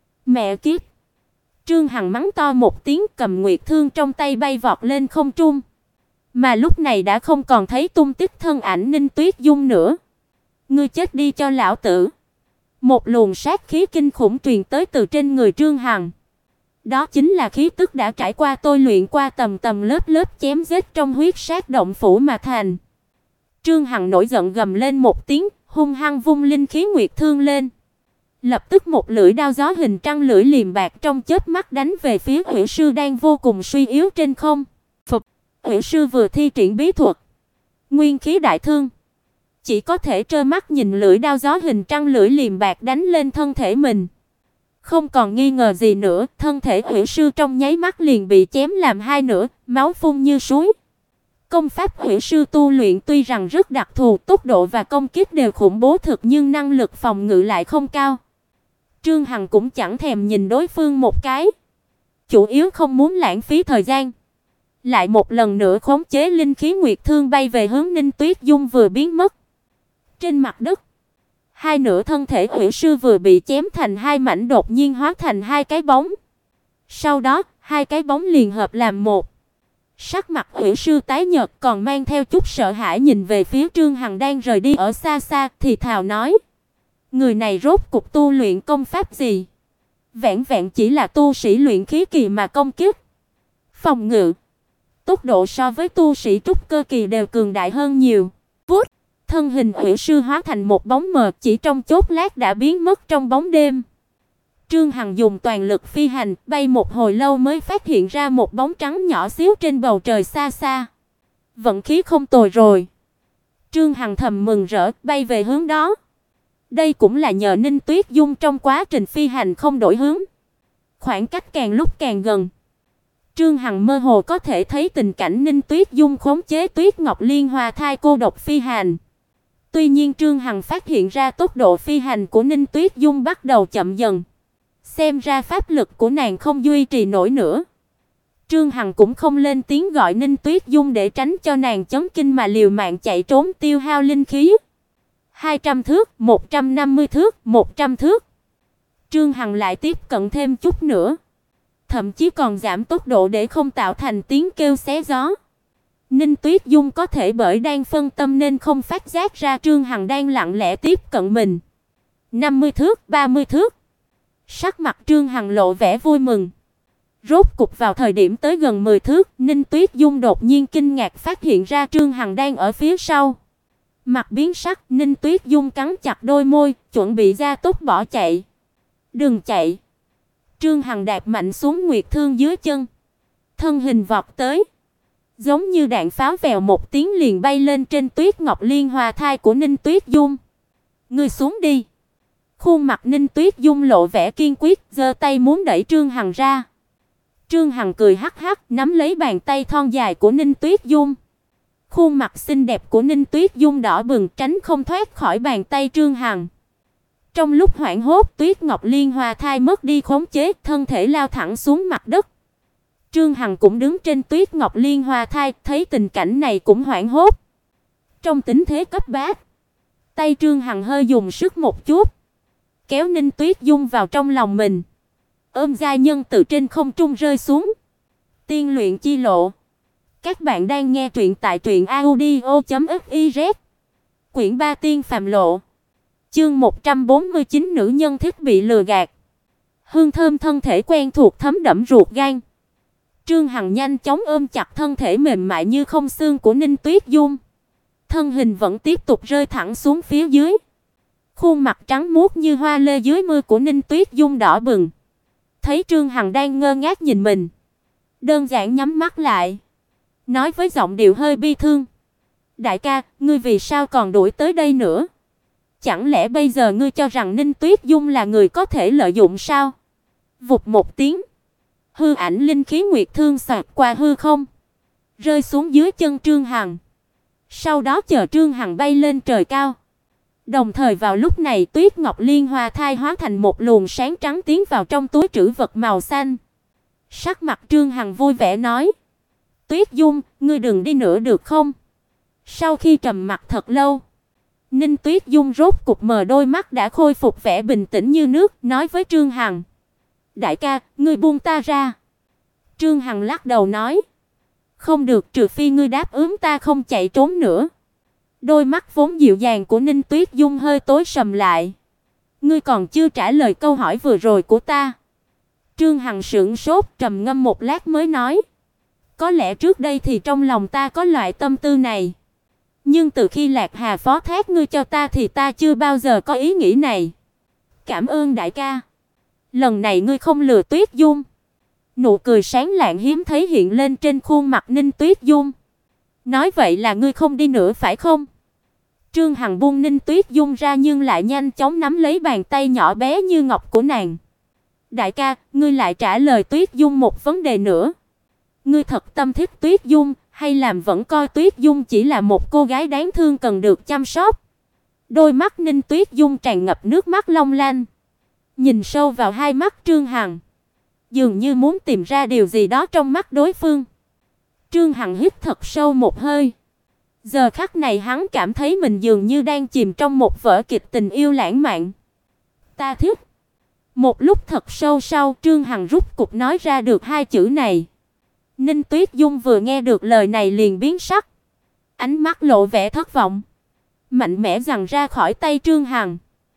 Mẹ kiếp! Trương Hằng mắng to một tiếng, cầm nguyệt thương trong tay bay vọt lên không trung. Mà lúc này đã không còn thấy tung tích thân ảnh Ninh Tuyết Dung nữa. Ngươi chết đi cho lão tử! Một luồng sát khí kinh khủng truyền tới từ trên người Trương Hằng. Đó chính là khí tức đã trải qua tôi luyện qua tầng tầng lớp lớp chém giết trong huyết sát động phủ mà thành. Trương Hằng nổi giận gầm lên một tiếng, hung hăng vung linh khí nguyệt thương lên. Lập tức một lưỡi đao gió hình trăng lưỡi liềm bạc trong chớp mắt đánh về phía hủy sư đang vô cùng suy yếu trên không. Phục, hủy sư vừa thi triển bí thuật, nguyên khí đại thương, chỉ có thể trơ mắt nhìn lưỡi đao gió hình trăng lưỡi liềm bạc đánh lên thân thể mình. Không còn nghi ngờ gì nữa, thân thể hủy sư trong nháy mắt liền bị chém làm hai nửa, máu phun như suối. Công pháp hủy sư tu luyện tuy rằng rất đặc thù, tốc độ và công kích đều khủng bố thực nhưng năng lực phòng ngự lại không cao. Trương Hằng cũng chẳng thèm nhìn đối phương một cái, chủ yếu không muốn lãng phí thời gian. Lại một lần nữa khống chế linh khí nguyệt thương bay về hướng Ninh Tuyết Dung vừa biến mất. Trên mặt đất, hai nửa thân thể hủy sư vừa bị chém thành hai mảnh đột nhiên hóa thành hai cái bóng. Sau đó, hai cái bóng liền hợp làm một. Sắc mặt hủy sư tái nhợt còn mang theo chút sợ hãi nhìn về phía Trương Hằng đang rời đi ở xa xa thì thào nói. Người này rốt cuộc tu luyện công pháp gì? Vẹn vẹn chỉ là tu sĩ luyện khí kỳ mà công kích, phòng ngự, tốc độ so với tu sĩ trúc cơ kỳ đều cường đại hơn nhiều. Vút, thân hình hủy sư hóa thành một bóng mờ chỉ trong chốc lát đã biến mất trong bóng đêm. Trương Hằng dùng toàn lực phi hành, bay một hồi lâu mới phát hiện ra một bóng trắng nhỏ xíu trên bầu trời xa xa. Vận khí không tồi rồi. Trương Hằng thầm mừng rỡ, bay về hướng đó. Đây cũng là nhờ Ninh Tuyết Dung trong quá trình phi hành không đổi hướng. Khoảng cách càng lúc càng gần. Trương Hằng mơ hồ có thể thấy tình cảnh Ninh Tuyết Dung khống chế Tuyết Ngọc Liên Hoa thai cô độc phi hành. Tuy nhiên Trương Hằng phát hiện ra tốc độ phi hành của Ninh Tuyết Dung bắt đầu chậm dần. Xem ra pháp lực của nàng không duy trì nổi nữa. Trương Hằng cũng không lên tiếng gọi Ninh Tuyết Dung để tránh cho nàng chấn kinh mà liều mạng chạy trốn tiêu hao linh khí. 200 thước, 150 thước, 100 thước. Trương Hằng lại tiếp cận thêm chút nữa, thậm chí còn giảm tốc độ để không tạo thành tiếng kêu xé gió. Ninh Tuyết Dung có thể bởi đang phân tâm nên không phát giác ra Trương Hằng đang lặng lẽ tiếp cận mình. 50 thước, 30 thước. Sắc mặt Trương Hằng lộ vẻ vui mừng. Rốt cục vào thời điểm tới gần 10 thước, Ninh Tuyết Dung đột nhiên kinh ngạc phát hiện ra Trương Hằng đang ở phía sau. Mặt biến sắc, Ninh Tuyết Dung cắn chặt đôi môi, chuẩn bị gia tốc bỏ chạy. "Đừng chạy!" Trương Hằng đạp mạnh xuống nguyệt thương dưới chân, thân hình vọt tới, giống như đạn pháo vèo một tiếng liền bay lên trên tuyết ngọc liên hoa thai của Ninh Tuyết Dung. "Ngươi xuống đi." Khuôn mặt Ninh Tuyết Dung lộ vẻ kiên quyết, giơ tay muốn đẩy Trương Hằng ra. Trương Hằng cười hắc hắc, nắm lấy bàn tay thon dài của Ninh Tuyết Dung. Khuôn mặt xinh đẹp của Ninh Tuyết Dung đỏ bừng, tránh không thoát khỏi bàn tay Trương Hằng. Trong lúc hoảng hốt, Tuyết Ngọc Liên Hoa thai mất đi khống chế, thân thể lao thẳng xuống mặt đất. Trương Hằng cũng đứng trên Tuyết Ngọc Liên Hoa thai, thấy tình cảnh này cũng hoảng hốt. Trong tình thế cấp bách, tay Trương Hằng hơi dùng sức một chút, kéo Ninh Tuyết Dung vào trong lòng mình, ôm giai nhân từ trên không trung rơi xuống. Tiên luyện chi lộ. Các bạn đang nghe truyện tại truyệnaudio.fiz. Quyển 3 Tiên phàm lộ. Chương 149 nữ nhân thích bị lừa gạt. Hương thơm thân thể quen thuộc thấm đẫm ruột gan. Trương Hằng nhanh chóng ôm chặt thân thể mềm mại như không xương của Ninh Tuyết Dung. Thân hình vẫn tiếp tục rơi thẳng xuống phía dưới. Khuôn mặt trắng muốt như hoa lê dưới mưa của Ninh Tuyết Dung đỏ bừng. Thấy Trương Hằng đang ngơ ngác nhìn mình, đơn giản nhắm mắt lại, nói với giọng điệu hơi bi thương: "Đại ca, ngươi vì sao còn đuổi tới đây nữa? Chẳng lẽ bây giờ ngươi cho rằng Ninh Tuyết Dung là người có thể lợi dụng sao?" Vụt một tiếng, hư ảnh linh khí nguyệt thương xoẹt qua hư không, rơi xuống dưới chân Trương Hằng. Sau đó chờ Trương Hằng bay lên trời cao. Đồng thời vào lúc này, Tuyết Ngọc Liên Hoa thai hóa thành một luồng sáng trắng tiến vào trong túi trữ vật màu xanh. Sắc mặt Trương Hằng vui vẻ nói: "Tuyết Dung, ngươi đừng đi nữa được không?" Sau khi trầm mặc thật lâu, Ninh Tuyết Dung rốt cục mở đôi mắt đã khôi phục vẻ bình tĩnh như nước, nói với Trương Hằng: "Đại ca, ngươi buông ta ra." Trương Hằng lắc đầu nói: "Không được, trừ phi ngươi đáp ứng ta không chạy trốn nữa." Đôi mắt vốn dịu dàng của Ninh Tuyết Dung hơi tối sầm lại. "Ngươi còn chưa trả lời câu hỏi vừa rồi của ta." Trương Hằng sững sốt, trầm ngâm một lát mới nói: "Có lẽ trước đây thì trong lòng ta có loại tâm tư này, nhưng từ khi Lạc Hà phó thác ngươi cho ta thì ta chưa bao giờ có ý nghĩ này." "Cảm ơn đại ca. Lần này ngươi không lừa Tuyết Dung." Nụ cười sáng lạng hiếm thấy hiện lên trên khuôn mặt Ninh Tuyết Dung. "Nói vậy là ngươi không đi nữa phải không?" Trương Hằng buông Ninh Tuyết Dung ra nhưng lại nhanh chóng nắm lấy bàn tay nhỏ bé như ngọc của nàng. "Đại ca, ngươi lại trả lời Tuyết Dung một vấn đề nữa. Ngươi thật tâm thích Tuyết Dung, hay làm vẫn coi Tuyết Dung chỉ là một cô gái đáng thương cần được chăm sóc?" Đôi mắt Ninh Tuyết Dung tràn ngập nước mắt long lanh, nhìn sâu vào hai mắt Trương Hằng, dường như muốn tìm ra điều gì đó trong mắt đối phương. Trương Hằng hít thật sâu một hơi. Giờ khắc này hắn cảm thấy mình dường như đang chìm trong một vở kịch tình yêu lãng mạn. "Ta thích." Một lúc thật sâu sau, Trương Hằng rút cục nói ra được hai chữ này. Ninh Tuyết Dung vừa nghe được lời này liền biến sắc, ánh mắt lộ vẻ thất vọng, mạnh mẽ giằng ra khỏi tay Trương Hằng.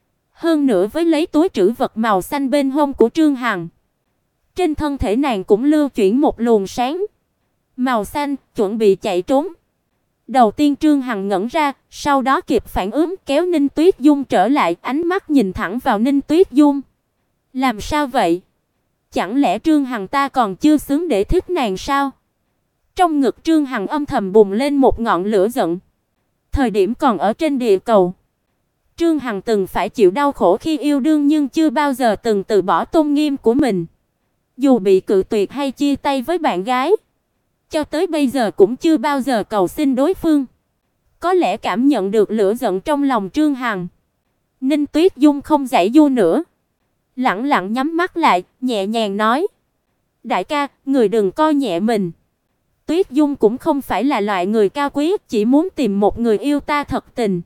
Hơn nữa với lấy túi trữ vật màu xanh bên hông của Trương Hằng, trên thân thể nàng cũng lưu chuyển một luồng sáng màu xanh, chuẩn bị chạy trốn. Đầu tiên Trương Hằng ngẩn ra, sau đó kịp phản ứng kéo Ninh Tuyết Dung trở lại, ánh mắt nhìn thẳng vào Ninh Tuyết Dung. "Làm sao vậy? Chẳng lẽ Trương Hằng ta còn chưa xứng để thích nàng sao?" Trong ngực Trương Hằng âm thầm bùng lên một ngọn lửa giận. Thời điểm còn ở trên địa cầu, Trương Hằng từng phải chịu đau khổ khi yêu đương nhưng chưa bao giờ từng từ bỏ tôn nghiêm của mình. Dù bị cự tuyệt hay chia tay với bạn gái, cho tới bây giờ cũng chưa bao giờ cầu xin đối phương. Có lẽ cảm nhận được lửa giận trong lòng Trương Hằng, Ninh Tuyết Dung không giãy giụa nữa, lẳng lặng nhắm mắt lại, nhẹ nhàng nói: "Đại ca, người đừng coi nhẹ mình. Tuyết Dung cũng không phải là loại người cao quý, chỉ muốn tìm một người yêu ta thật tình.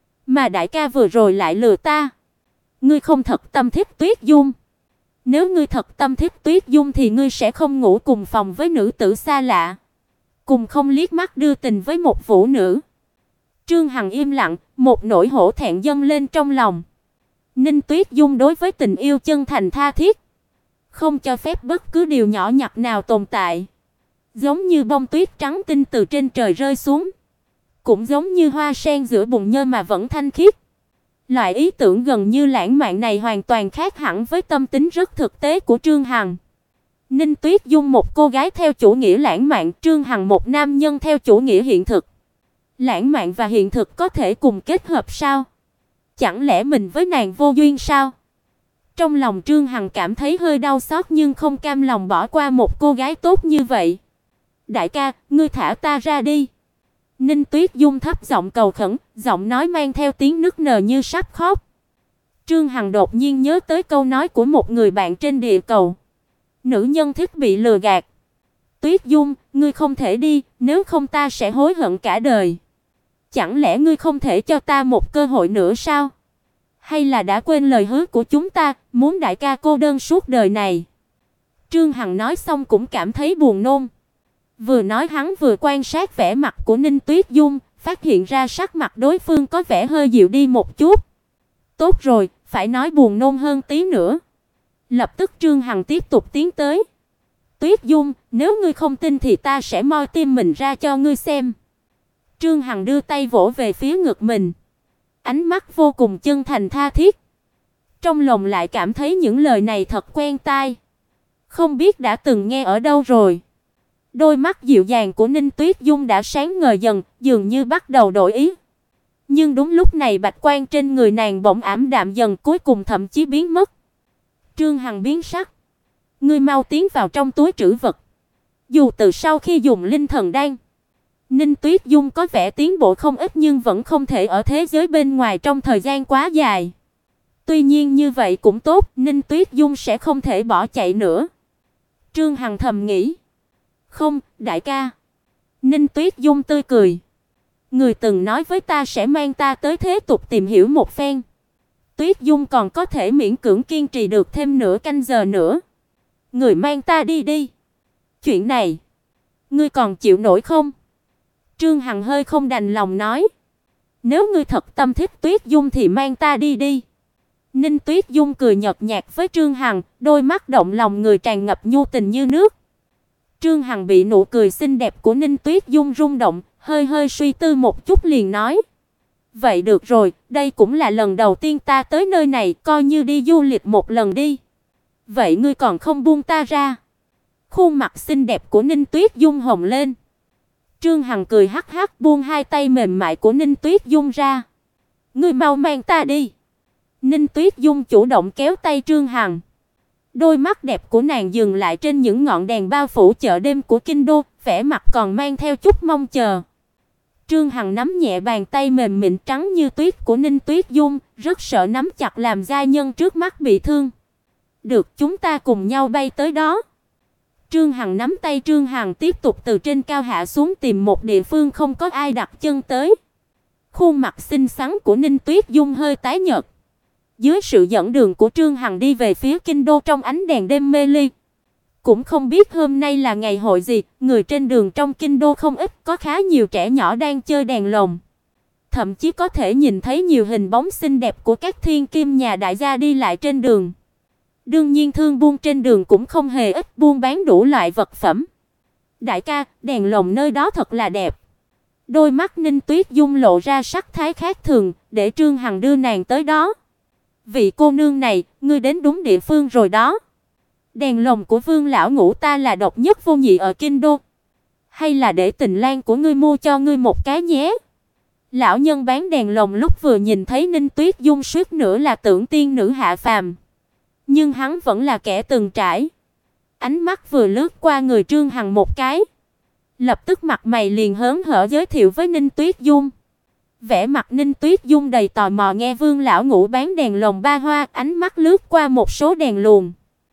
Mà đại ca vừa rồi lại lừa ta. Ngươi không thật tâm thích Tuyết Dung. Nếu ngươi thật tâm thích Tuyết Dung thì ngươi sẽ không ngủ cùng phòng với nữ tử xa lạ, cùng không liếc mắt đưa tình với một vũ nữ." Trương Hằng im lặng, một nỗi hổ thẹn dâng lên trong lòng. Ninh Tuyết Dung đối với tình yêu chân thành tha thiết, không cho phép bất cứ điều nhỏ nhặt nào tồn tại. Giống như bông tuyết trắng tinh từ trên trời rơi xuống, cũng giống như hoa sen giữa bùn nhơ mà vẫn thanh khiết. Loại ý tưởng gần như lãng mạn này hoàn toàn khác hẳn với tâm tính rất thực tế của Trương Hằng. Ninh Tuyết Dung một cô gái theo chủ nghĩa lãng mạn, Trương Hằng một nam nhân theo chủ nghĩa hiện thực. Lãng mạn và hiện thực có thể cùng kết hợp sao? Chẳng lẽ mình với nàng vô duyên sao? Trong lòng Trương Hằng cảm thấy hơi đau xót nhưng không cam lòng bỏ qua một cô gái tốt như vậy. Đại ca, ngươi thả ta ra đi. Ninh Tuyết Dung thấp giọng cầu khẩn, giọng nói mang theo tiếng nức nở như sắp khóc. Trương Hằng đột nhiên nhớ tới câu nói của một người bạn trên địa cầu. Nữ nhân thích bị lừa gạt. Tuyết Dung, ngươi không thể đi, nếu không ta sẽ hối hận cả đời. Chẳng lẽ ngươi không thể cho ta một cơ hội nữa sao? Hay là đã quên lời hứa của chúng ta, muốn đại ca cô đơn suốt đời này? Trương Hằng nói xong cũng cảm thấy buồn nôn. Vừa nói hắn vừa quan sát vẻ mặt của Ninh Tuyết Dung, phát hiện ra sắc mặt đối phương có vẻ hơi dịu đi một chút. Tốt rồi, phải nói buồn nôn hơn tí nữa. Lập tức Trương Hằng tiếp tục tiến tới. Tuyết Dung, nếu ngươi không tin thì ta sẽ moi tim mình ra cho ngươi xem. Trương Hằng đưa tay vỗ về phía ngực mình. Ánh mắt vô cùng chân thành tha thiết. Trong lòng lại cảm thấy những lời này thật quen tai. Không biết đã từng nghe ở đâu rồi. Đôi mắt dịu dàng của Ninh Tuyết Dung đã sáng ngời dần, dường như bắt đầu đổi ý. Nhưng đúng lúc này bạch quang trên người nàng bỗng ảm đạm dần, cuối cùng thậm chí biến mất. Trương Hằng biến sắc. Ngươi mau tiến vào trong túi trữ vật. Dù từ sau khi dùng linh thần đan, Ninh Tuyết Dung có vẻ tiến bộ không ít nhưng vẫn không thể ở thế giới bên ngoài trong thời gian quá dài. Tuy nhiên như vậy cũng tốt, Ninh Tuyết Dung sẽ không thể bỏ chạy nữa. Trương Hằng thầm nghĩ. Không, đại ca. Ninh Tuyết Dung tươi cười. Người từng nói với ta sẽ mang ta tới thế tục tìm hiểu một phen. Tuyết Dung còn có thể miễn cưỡng kiên trì được thêm nửa canh giờ nữa. Người mang ta đi đi. Chuyện này, ngươi còn chịu nổi không? Trương Hằng hơi không đành lòng nói. Nếu ngươi thật tâm thích Tuyết Dung thì mang ta đi đi. Ninh Tuyết Dung cười nhợt nhạt với Trương Hằng, đôi mắt động lòng người tràn ngập nhu tình như nước. Trương Hằng bị nụ cười xinh đẹp của Ninh Tuyết Dung rung động, hơi suy tư một chút liền nói. Vậy được rồi, đây cũng là lần đầu tiên ta tới nơi này, coi như đi du lịch một lần đi. Vậy ngươi còn không buông ta ra? Khuôn mặt xinh đẹp của Ninh Tuyết Dung hồng lên. Trương Hằng cười hắc hắc buông hai tay mềm mại của Ninh Tuyết Dung ra. Ngươi mau mang ta đi. Ninh Tuyết Dung chủ động kéo tay Trương Hằng. Đôi mắt đẹp của nàng dừng lại trên những ngọn đèn bao phủ chợ đêm của kinh đô, vẻ mặt còn mang theo chút mong chờ. Trương Hằng nắm nhẹ bàn tay mềm mịn trắng như tuyết của Ninh Tuyết Dung, rất sợ nắm chặt làm gia nhân trước mắt bị thương. Được, chúng ta cùng nhau bay tới đó. Trương Hằng nắm tay Trương Hằng tiếp tục từ trên cao hạ xuống tìm một địa phương không có ai đặt chân tới. Khuôn mặt xinh xắn của Ninh Tuyết Dung hơi tái nhợt. Dưới sự dẫn đường của Trương Hằng đi về phía kinh đô trong ánh đèn đêm mê ly. Cũng không biết hôm nay là ngày hội gì, người trên đường trong kinh đô không ít, có khá nhiều trẻ nhỏ đang chơi đèn lồng. Thậm chí có thể nhìn thấy nhiều hình bóng xinh đẹp của các thiên kim nhà đại gia đi lại trên đường. Đương nhiên thương buôn trên đường cũng không hề ít, buôn bán đủ loại vật phẩm. Đại ca, đèn lồng nơi đó thật là đẹp. Đôi mắt Ninh Tuyết Dung lộ ra sắc thái khác thường, để Trương Hằng đưa nàng tới đó. Vị cô nương này, ngươi đến đúng địa phương rồi đó. Đèn lồng của Vương lão ngũ ta là độc nhất vô nhị ở kinh đô. Hay là để Tình Lang của ngươi mua cho ngươi một cái nhé. Lão nhân bán đèn lồng lúc vừa nhìn thấy Ninh Tuyết Dung suýt nữa là tưởng tiên nữ hạ phàm. Nhưng hắn vẫn là kẻ từng trải. Ánh mắt vừa lướt qua người Trương Hằng một cái, lập tức mặt mày liền hớn hở giới thiệu với Ninh Tuyết Dung. Vẻ mặt Ninh Tuyết Dung đầy tò mò nghe Vương lão ngũ bán đèn lồng ba hoa, ánh mắt lướt qua một số đèn luồn.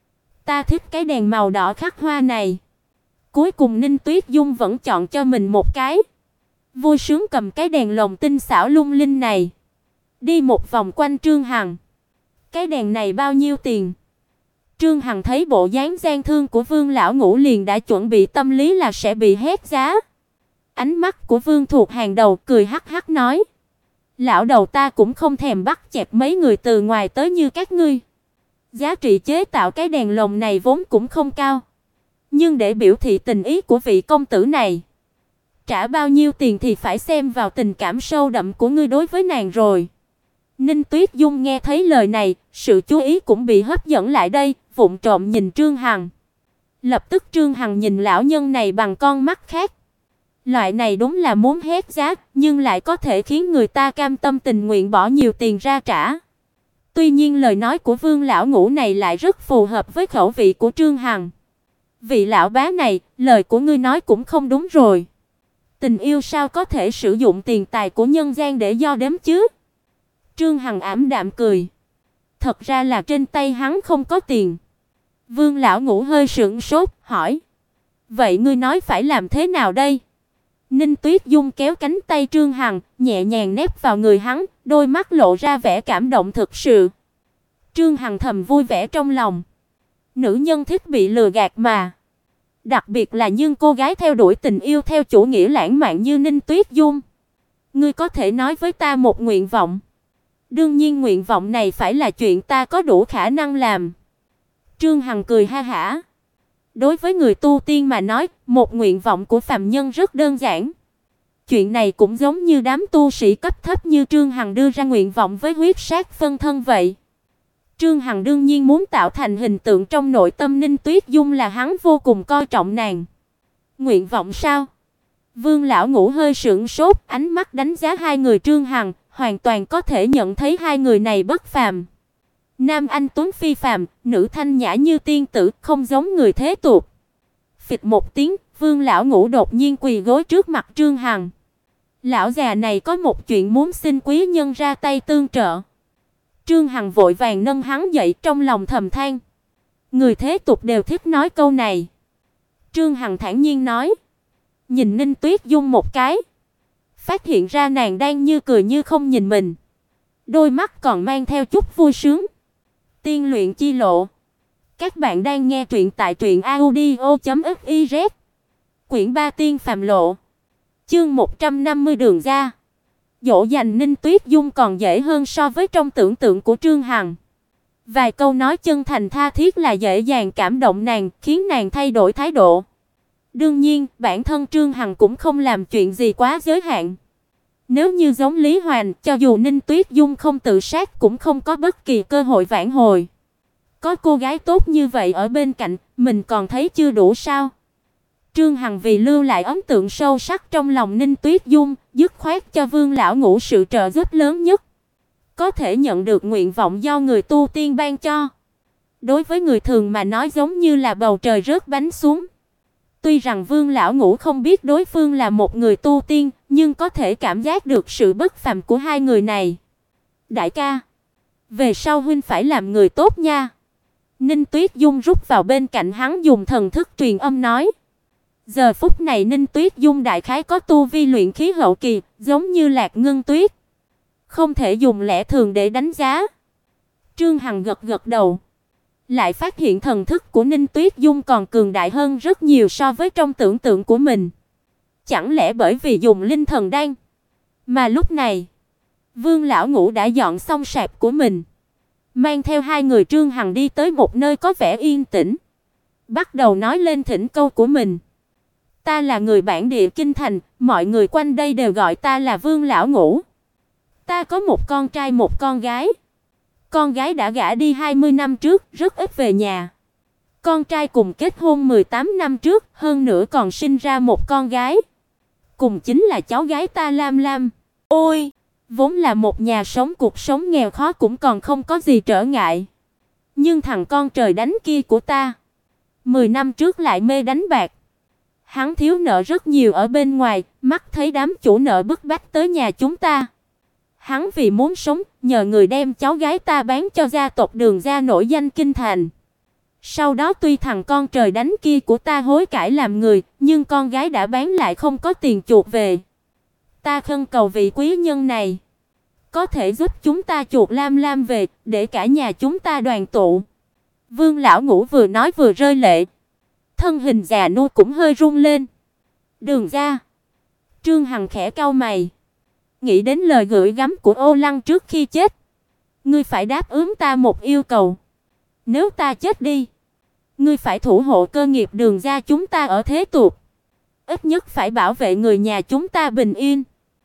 Ta thích cái đèn màu đỏ khắc hoa này. Cuối cùng Ninh Tuyết Dung vẫn chọn cho mình một cái. Vui sướng cầm cái đèn lồng tinh xảo lung linh này, đi một vòng quanh Trương Hằng. Cái đèn này bao nhiêu tiền? Trương Hằng thấy bộ dáng gian thương của Vương lão ngũ liền đã chuẩn bị tâm lý là sẽ bị hét giá. Ánh mắt của Vương thuộc hàng đầu cười hắc hắc nói. Lão đầu ta cũng không thèm bắt chẹt mấy người từ ngoài tới như các ngươi. Giá trị chế tạo cái đèn lồng này vốn cũng không cao, nhưng để biểu thị tình ý của vị công tử này, trả bao nhiêu tiền thì phải xem vào tình cảm sâu đậm của ngươi đối với nàng rồi. Ninh Tuyết Dung nghe thấy lời này, sự chú ý cũng bị hấp dẫn lại đây, vụng trộm nhìn Trương Hằng. Lập tức Trương Hằng nhìn lão nhân này bằng con mắt khác. Loại này đúng là muốn hét giá, nhưng lại có thể khiến người ta cam tâm tình nguyện bỏ nhiều tiền ra trả. Tuy nhiên lời nói của Vương lão ngũ này lại rất phù hợp với khẩu vị của Trương Hằng. Vị lão bá này, lời của ngươi nói cũng không đúng rồi. Tình yêu sao có thể sử dụng tiền tài của nhân gian để do đếm chứ? Trương Hằng ảm đạm cười. Thật ra là trên tay hắn không có tiền. Vương lão ngũ hơi sững sốt, hỏi: "Vậy ngươi nói phải làm thế nào đây?" Ninh Tuyết Dung kéo cánh tay Trương Hằng, nhẹ nhàng nép vào người hắn, đôi mắt lộ ra vẻ cảm động thực sự. Trương Hằng thầm vui vẻ trong lòng. Nữ nhân thích bị lừa gạt mà. Đặc biệt là những cô gái theo đuổi tình yêu theo chủ nghĩa lãng mạn như Ninh Tuyết Dung. Ngươi có thể nói với ta một nguyện vọng. Đương nhiên nguyện vọng này phải là chuyện ta có đủ khả năng làm. Trương Hằng cười ha hả. Đối với người tu tiên mà nói, một nguyện vọng của phàm nhân rất đơn giản. Chuyện này cũng giống như đám tu sĩ cấp thấp như Trương Hằng đưa ra nguyện vọng với huyết sát phân thân vậy. Trương Hằng đương nhiên muốn tạo thành hình tượng trong nội tâm Ninh Tuyết Dung là hắn vô cùng coi trọng nàng. Nguyện vọng sao? Vương lão ngũ hơi sững sốt, ánh mắt đánh giá hai người Trương Hằng, hoàn toàn có thể nhận thấy hai người này bất phàm. Nam anh tuấn phi phàm, nữ thanh nhã như tiên tử, không giống người thế tục. Phịch một tiếng, Vương lão ngũ đột nhiên quỳ gối trước mặt Trương Hằng. Lão già này có một chuyện muốn xin quý nhân ra tay tương trợ. Trương Hằng vội vàng nâng hắn dậy, trong lòng thầm than. Người thế tục đều thích nói câu này. Trương Hằng thản nhiên nói. Nhìn Ninh Tuyết Dung một cái, phát hiện ra nàng đang như cười như không nhìn mình. Đôi mắt còn mang theo chút vui sướng. Tiên luyện chi lộ. Các bạn đang nghe truyện tại truyệnaudio.fiz. Quyển 3 Tiên phàm lộ. Chương 150 đường ra. Dỗ dành Ninh Tuyết Dung còn dễ hơn so với trong tưởng tượng của Trương Hằng. Vài câu nói chân thành tha thiết là dễ dàng cảm động nàng, khiến nàng thay đổi thái độ. Đương nhiên, bản thân Trương Hằng cũng không làm chuyện gì quá giới hạn. Nếu như giống Lý Hoành, cho dù Ninh Tuyết Dung không tự sát cũng không có bất kỳ cơ hội vãn hồi. Có cô gái tốt như vậy ở bên cạnh, mình còn thấy chưa đủ sao? Trương Hằng vì lưu lại ấn tượng sâu sắc trong lòng Ninh Tuyết Dung, dứt khoát cho Vương lão ngũ sự trợ giúp lớn nhất. Có thể nhận được nguyện vọng do người tu tiên ban cho. Đối với người thường mà nói giống như là bầu trời rớt bánh xuống. Tuy rằng Vương lão ngũ không biết đối phương là một người tu tiên, nhưng có thể cảm giác được sự bất phàm của hai người này. Đại ca, về sau huynh phải làm người tốt nha. Ninh Tuyết Dung rút vào bên cạnh hắn dùng thần thức truyền âm nói. Giờ phút này Ninh Tuyết Dung đại khái có tu vi luyện khí hậu kỳ, giống như Lạc Ngân Tuyết. Không thể dùng lẽ thường để đánh giá. Trương Hằng gật gật đầu. Lại phát hiện thần thức của Ninh Tuyết Dung còn cường đại hơn rất nhiều so với trong tưởng tượng của mình. Chẳng lẽ bởi vì dùng linh thần đan? Mà lúc này, Vương lão ngũ đã dọn xong sạp của mình, mang theo hai người Trương Hằng đi tới một nơi có vẻ yên tĩnh, bắt đầu nói lên thỉnh câu của mình. Ta là người bản địa kinh thành, mọi người quanh đây đều gọi ta là Vương lão ngũ. Ta có một con trai một con gái. Con gái đã gả đi 20 năm trước, rất ít về nhà. Con trai cùng kết hôn 18 năm trước, hơn nữa còn sinh ra một con gái. Cùng chính là cháu gái ta Lam Lam. Ôi, vốn là một nhà sống cuộc sống nghèo khó cũng còn không có gì trở ngại. Nhưng thằng con trời đánh kia của ta, 10 năm trước lại mê đánh bạc. Hắn thiếu nợ rất nhiều ở bên ngoài, mắt thấy đám chủ nợ bức bách tới nhà chúng ta. Hắn vì muốn sống, nhờ người đem cháu gái ta bán cho gia tộc Đường gia nổi danh kinh thành. Sau đó tuy thằng con trời đánh kia của ta hối cải làm người, nhưng con gái đã bán lại không có tiền chuộc về. Ta khẩn cầu vị quý nhân này có thể giúp chúng ta chuộc Lam Lam về, để cả nhà chúng ta đoàn tụ. Vương lão ngũ vừa nói vừa rơi lệ, thân hình già nua cũng hơi run lên. Đường gia. Trương Hằng khẽ cau mày. nghĩ đến lời gửi gắm của Ô Lăng trước khi chết. Ngươi phải đáp ứng ta một yêu cầu. Nếu ta chết đi, ngươi phải thủ hộ cơ nghiệp Đường gia chúng ta ở thế tục. Ít nhất phải bảo vệ người nhà chúng ta bình yên.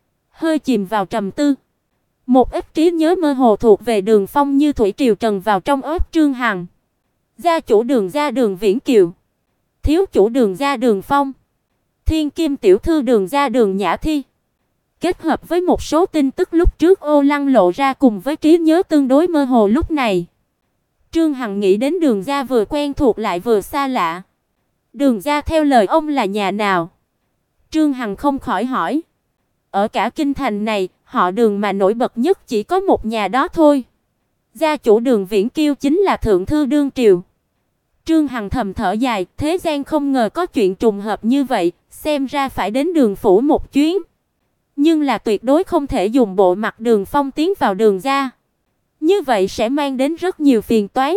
Hơi chìm vào trầm tư, một ít trí nhớ mơ hồ thuộc về Đường Phong như thủy triều trần vào trong óc Trương Hằng. Gia chủ Đường gia Đường Viễn Kiều, thiếu chủ Đường gia Đường Phong, thiên kim tiểu thư Đường gia Đường Nhã Thi, kết hợp với một số tin tức lúc trước Ô Lăng lộ ra cùng với trí nhớ tương đối mơ hồ lúc này, Trương Hằng nghĩ đến Đường gia vừa quen thuộc lại vừa xa lạ. Đường gia theo lời ông là nhà nào? Trương Hằng không khỏi hỏi. Ở cả kinh thành này, họ Đường mà nổi bật nhất chỉ có một nhà đó thôi. Gia chủ Đường Viễn Kiêu chính là thượng thư đương triều. Trương Hằng thầm thở dài, thế gian không ngờ có chuyện trùng hợp như vậy, xem ra phải đến Đường phủ một chuyến. Nhưng là tuyệt đối không thể dùng bộ mặt Đường Phong tiến vào Đường gia. Như vậy sẽ mang đến rất nhiều phiền toái.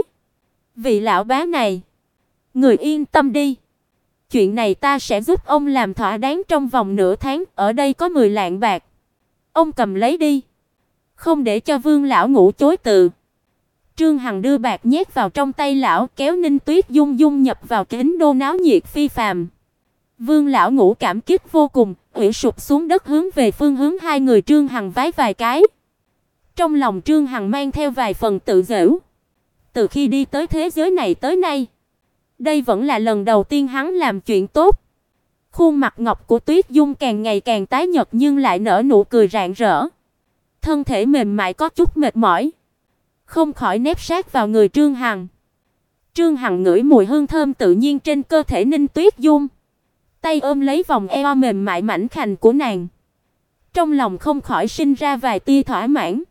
Vị lão bá này, người yên tâm đi. Chuyện này ta sẽ giúp ông làm thỏa đáng trong vòng nửa tháng, ở đây có 10 lạng bạc. Ông cầm lấy đi, không để cho Vương lão ngũ chối từ. Trương Hằng đưa bạc nhét vào trong tay lão, kéo Ninh Tuyết Dung dung nhập vào kính đô náo nhiệt phi phàm. Vương lão ngũ cảm kích vô cùng, ủy sụp xuống đất hướng về phương hướng hai người Trương Hằng vái vài cái. Trong lòng Trương Hằng mang theo vài phần tự giễu. Từ khi đi tới thế giới này tới nay, đây vẫn là lần đầu tiên hắn làm chuyện tốt. Khuôn mặt ngọc của Tuyết Dung càng ngày càng tái nhợt nhưng lại nở nụ cười rạng rỡ. Thân thể mềm mại có chút mệt mỏi, không khỏi nép sát vào người Trương Hằng. Trương Hằng ngửi mùi hương thơm tự nhiên trên cơ thể Ninh Tuyết Dung, tay ôm lấy vòng eo mềm mại mảnh khảnh của nàng. Trong lòng không khỏi sinh ra vài tia thỏa mãn.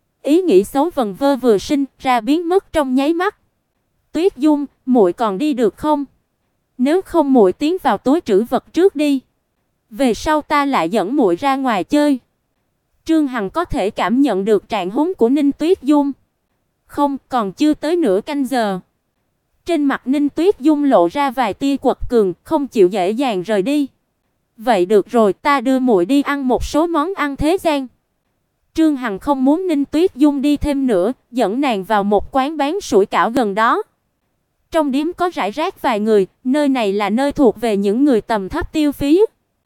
Ý nghĩ xấu vần vơ vừa sinh ra biến mất trong nháy mắt. Tuyết Dung, muội còn đi được không? Nếu không muội tiến vào túi trữ vật trước đi. Về sau ta lại dẫn muội ra ngoài chơi. Trương Hằng có thể cảm nhận được trạng huống của Ninh Tuyết Dung. Không, còn chưa tới nửa canh giờ. Trên mặt Ninh Tuyết Dung lộ ra vài tia quật cường, không chịu dễ dàng rời đi. Vậy được rồi, ta đưa muội đi ăn một số món ăn thế gian. Trương Hằng không muốn Ninh Tuyết Dung đi thêm nữa, dẫn nàng vào một quán bán sủi cảo gần đó. Trong điếm có rải rác vài người, nơi này là nơi thuộc về những người tầm thấp tiêu phí.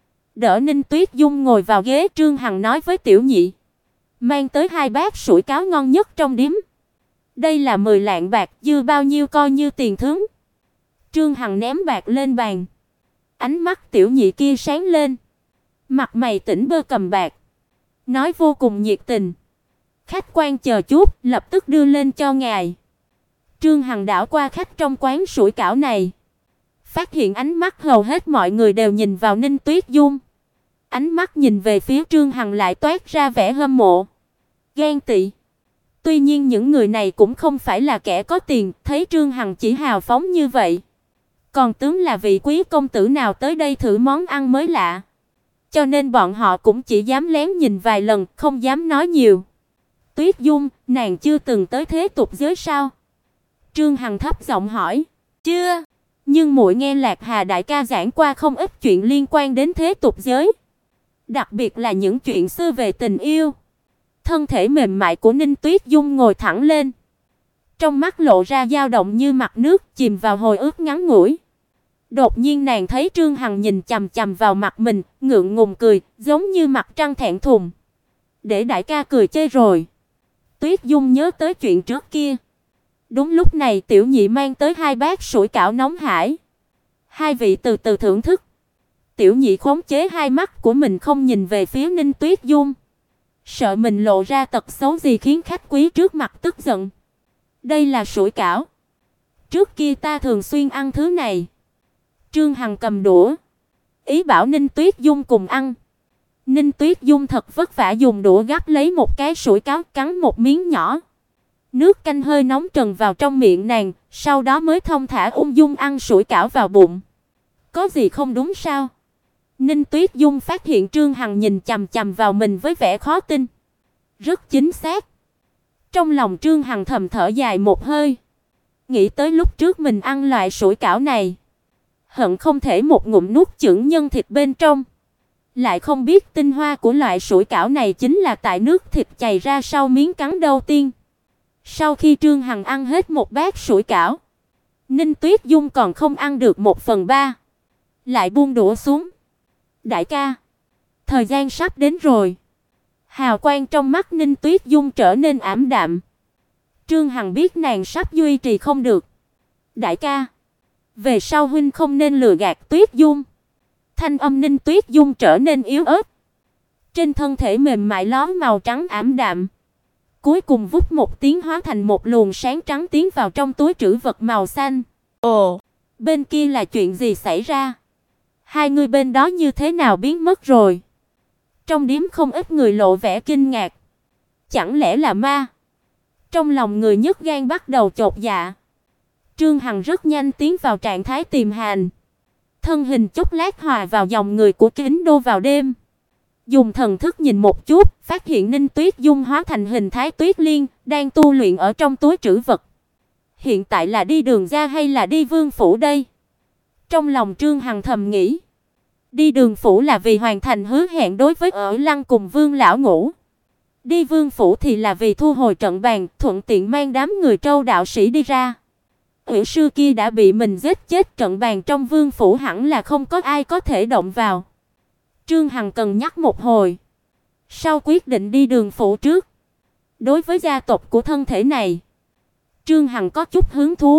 Đỡ Ninh Tuyết Dung ngồi vào ghế, Trương Hằng nói với Tiểu Nhị, mang tới 2 bát sủi cảo ngon nhất trong điếm. Đây là 10 lạng bạc, dư bao nhiêu coi như tiền thưởng. Trương Hằng ném bạc lên bàn. Ánh mắt Tiểu Nhị kia sáng lên, mặt mày tỉnh bơ cầm bạc, nói vô cùng nhiệt tình. Khách quan chờ chút, lập tức đưa lên cho ngài. Trương Hằng đảo qua khách trong quán sủi cảo này, phát hiện ánh mắt hầu hết mọi người đều nhìn vào Ninh Tuyết Dung. Ánh mắt nhìn về phía Trương Hằng lại toát ra vẻ hâm mộ, ghen tị. Tuy nhiên những người này cũng không phải là kẻ có tiền, thấy Trương Hằng chỉ hào phóng như vậy, còn tướng là vị quý công tử nào tới đây thử món ăn mới lạ, cho nên bọn họ cũng chỉ dám lén nhìn vài lần, không dám nói nhiều. Tuyết Dung, nàng chưa từng tới thế tục giới sao? Trương Hằng thấp giọng hỏi. Chưa, nhưng muội nghe Lạc Hà đại ca giảng qua không ít chuyện liên quan đến thế tục giới, đặc biệt là những chuyện xưa về tình yêu. Thân thể mềm mại của Ninh Tuyết Dung ngồi thẳng lên, trong mắt lộ ra dao động như mặt nước, chìm vào hồi ức ngắn ngủi. Đột nhiên nàng thấy Trương Hằng nhìn chằm chằm vào mặt mình, ngượng ngùng cười, giống như mặt trăng thẹn thùng. Để đại ca cười chê rồi. Tuyết Dung nhớ tới chuyện trước kia. Đúng lúc này Tiểu Nhị mang tới 2 bát sủi cảo nóng hổi. Hai vị từ từ thưởng thức. Tiểu Nhị khống chế hai mắt của mình không nhìn về phía Ninh Tuyết Dung, sợ mình lộ ra tật xấu gì khiến khách quý trước mặt tức giận. Đây là sủi cảo. Trước kia ta thường xuyên ăn thứ này. Trương Hằng cầm đũa, ý bảo Ninh Tuyết Dung cùng ăn. Ninh Tuyết Dung thật vất vả dùng đũa gắp lấy một cái sủi cảo, cắn một miếng nhỏ. Nước canh hơi nóng trần vào trong miệng nàng, sau đó mới thong thả ung dung ăn sủi cảo vào bụng. Có gì không đúng sao? Ninh Tuyết Dung phát hiện Trương Hằng nhìn chằm chằm vào mình với vẻ khó tin. Rất chính xác. Trong lòng Trương Hằng thầm thở dài một hơi, nghĩ tới lúc trước mình ăn loại sủi cảo này, hận không thể một ngụm nuốt chửng nhân thịt bên trong. Lại không biết tinh hoa của loại sủi cảo này chính là tại nước thịt chảy ra sau miếng cắn đầu tiên. Sau khi Trương Hằng ăn hết một bát sủi cảo, Ninh Tuyết Dung còn không ăn được 1/3, lại buông đũa xuống. "Đại ca, thời gian sắp đến rồi." Hào quang trong mắt Ninh Tuyết Dung trở nên ảm đạm. Trương Hằng biết nàng sắp duy trì không được. "Đại ca, về sau huynh không nên lừa gạt Tuyết Dung." Thanh âm Ninh Tuyết Dung trở nên yếu ớt. Trên thân thể mềm mại ló màu trắng ảm đạm. Cuối cùng vút một tiếng hóa thành một luồng sáng trắng tiến vào trong túi trữ vật màu xanh. "Ồ, bên kia là chuyện gì xảy ra? Hai người bên đó như thế nào biến mất rồi?" Trong điếm không ít người lộ vẻ kinh ngạc. Chẳng lẽ là ma? Trong lòng người nhức gan bắt đầu chột dạ. Trương Hằng rất nhanh tiến vào trạng thái tìm hành. Thân hình chốc lát hòa vào dòng người của Kính Đô vào đêm. Dùng thần thức nhìn một chút, phát hiện Ninh Tuyết Dung hóa thành hình thái Tuyết Liên, đang tu luyện ở trong túi trữ vật. Hiện tại là đi Đường gia hay là đi Vương phủ đây? Trong lòng Trương Hằng thầm nghĩ. Đi Đường phủ là vì hoàn thành hứa hẹn đối với Ở Lăng cùng Vương lão ngũ. Đi Vương phủ thì là vì thu hồi trận bàn, thuận tiện mang đám người Trâu đạo sĩ đi ra. Ủy sư kia đã bị mình giết chết, trận bàn trong Vương phủ hẳn là không có ai có thể động vào. Trương Hằng cân nhắc một hồi, sau quyết định đi Đường phủ trước. Đối với gia tộc của thân thể này, Trương Hằng có chút hứng thú.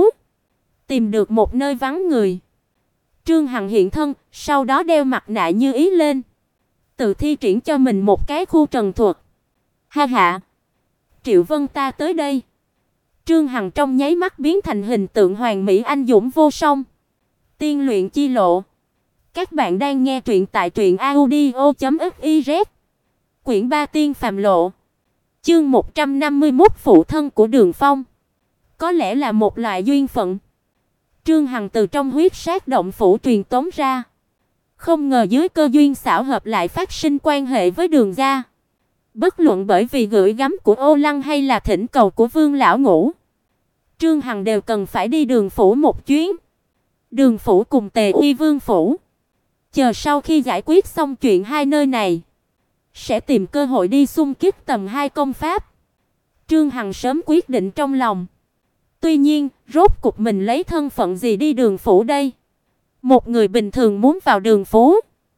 Tìm được một nơi vắng người, Trương Hằng hiện thân, sau đó đeo mặt nạ như ý lên, tự thi triển cho mình một cái khu trần thuật. "Ha ha, Triệu Vân ta tới đây." Trương Hằng trong nháy mắt biến thành hình tượng hoàn mỹ anh dũng vô song. Tiên luyện chi lộ. Các bạn đang nghe truyện tại truyệnaudio.fiz. Quyển 3 Tiên phàm lộ. Chương 151 phụ thân của Đường Phong. Có lẽ là một loại duyên phận. Trương Hằng từ trong huyết sát động phủ truyền tống ra. Không ngờ dưới cơ duyên xảo hợp lại phát sinh quan hệ với Đường gia. Bất luận bởi vì gửi gắm của Ô Lăng hay là thỉnh cầu của Vương lão ngũ, Trương Hằng đều cần phải đi Đường phủ một chuyến. Đường phủ cùng Tề Uy Vương phủ. Chờ sau khi giải quyết xong chuyện hai nơi này, sẽ tìm cơ hội đi xung kích tầng 2 công pháp. Trương Hằng sớm quyết định trong lòng. Tuy nhiên, rốt cuộc mình lấy thân phận gì đi Đường phủ đây? Một người bình thường muốn vào Đường phủ,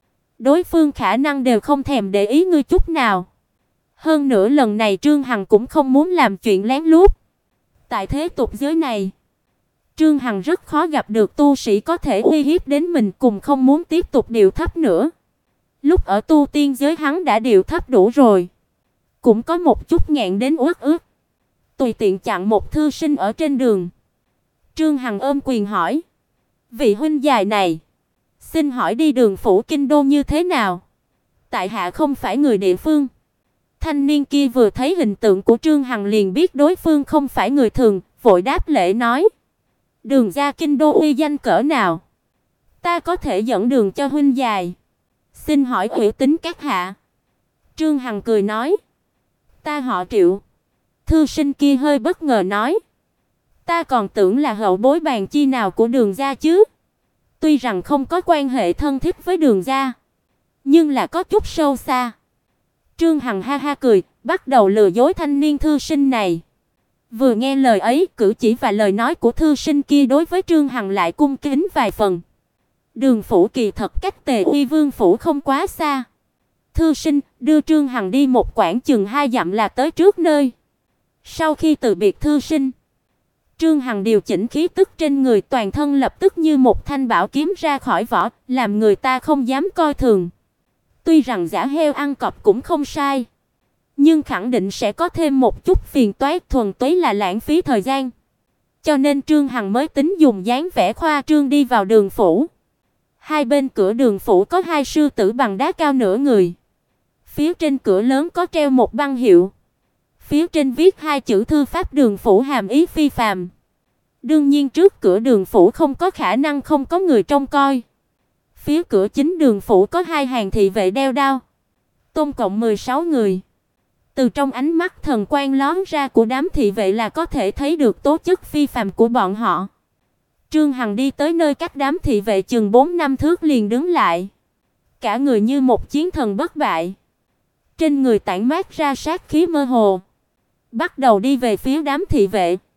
đối phương khả năng đều không thèm để ý ngươi chút nào. Hơn nữa lần này Trương Hằng cũng không muốn làm chuyện lén lút. Tại thế tục giới này, Trương Hằng rất khó gặp được tu sĩ có thể uy hiếp đến mình, cùng không muốn tiếp tục điệu thấp nữa. Lúc ở tu tiên giới hắn đã điệu thấp đủ rồi, cũng có một chút nghẹn đến uất ức. Tùy tiện chặn một thư sinh ở trên đường, Trương Hằng ôm quyền hỏi: "Vị huynh dài này, xin hỏi đi Đường phủ kinh đô như thế nào? Tại hạ không phải người địa phương." Thanh niên kia vừa thấy hình tượng của Trương Hằng liền biết đối phương không phải người thường, vội đáp lễ nói: "Đường gia kinh đô uy danh cỡ nào? Ta có thể dẫn đường cho huynh dài. Xin hỏi uy tín các hạ?" Trương Hằng cười nói: "Ta họ Triệu." Thư sinh kia hơi bất ngờ nói: "Ta còn tưởng là hậu bối bàn chi nào của Đường gia chứ." Tuy rằng không có quan hệ thân thiết với Đường gia, nhưng là có chút sâu xa. Trương Hằng ha ha cười, bắt đầu lừa dối thanh niên thư sinh này. Vừa nghe lời ấy, cử chỉ và lời nói của thư sinh kia đối với Trương Hằng lại cung kính vài phần. Đường phủ kỳ thật cách Tề Uy Vương phủ không quá xa. Thư sinh đưa Trương Hằng đi một quãng chừng 2 dặm là tới trước nơi. Sau khi từ biệt thư sinh, Trương Hằng điều chỉnh khí tức trên người, toàn thân lập tức như một thanh bảo kiếm ra khỏi vỏ, làm người ta không dám coi thường. Tuy rằng giả heo ăn cọp cũng không sai, nhưng khẳng định sẽ có thêm một chút phiền toái, thuần túy là lãng phí thời gian. Cho nên Trương Hằng mới tính dùng dáng vẻ khoa trương đi vào Đường phủ. Hai bên cửa Đường phủ có 2 sư tử bằng đá cao nửa người. Phía trên cửa lớn có treo một băng hiệu. Phía trên viết 2 chữ thư pháp Đường phủ, hàm ý phi phàm. Đương nhiên trước cửa Đường phủ không có khả năng không có người trông coi. Phía cửa chính Đường phủ có 2 hàng thị vệ đeo đao, tổng cộng 16 người. Từ trong ánh mắt thần quang lóe ra của đám thị vệ là có thể thấy được tố chất phi phàm của bọn họ. Trương Hằng đi tới nơi cách đám thị vệ chừng 4-5 thước liền đứng lại. cả người như một chiến thần bất bại. Trên người tản mát ra sát khí mơ hồ, bắt đầu đi về phía đám thị vệ.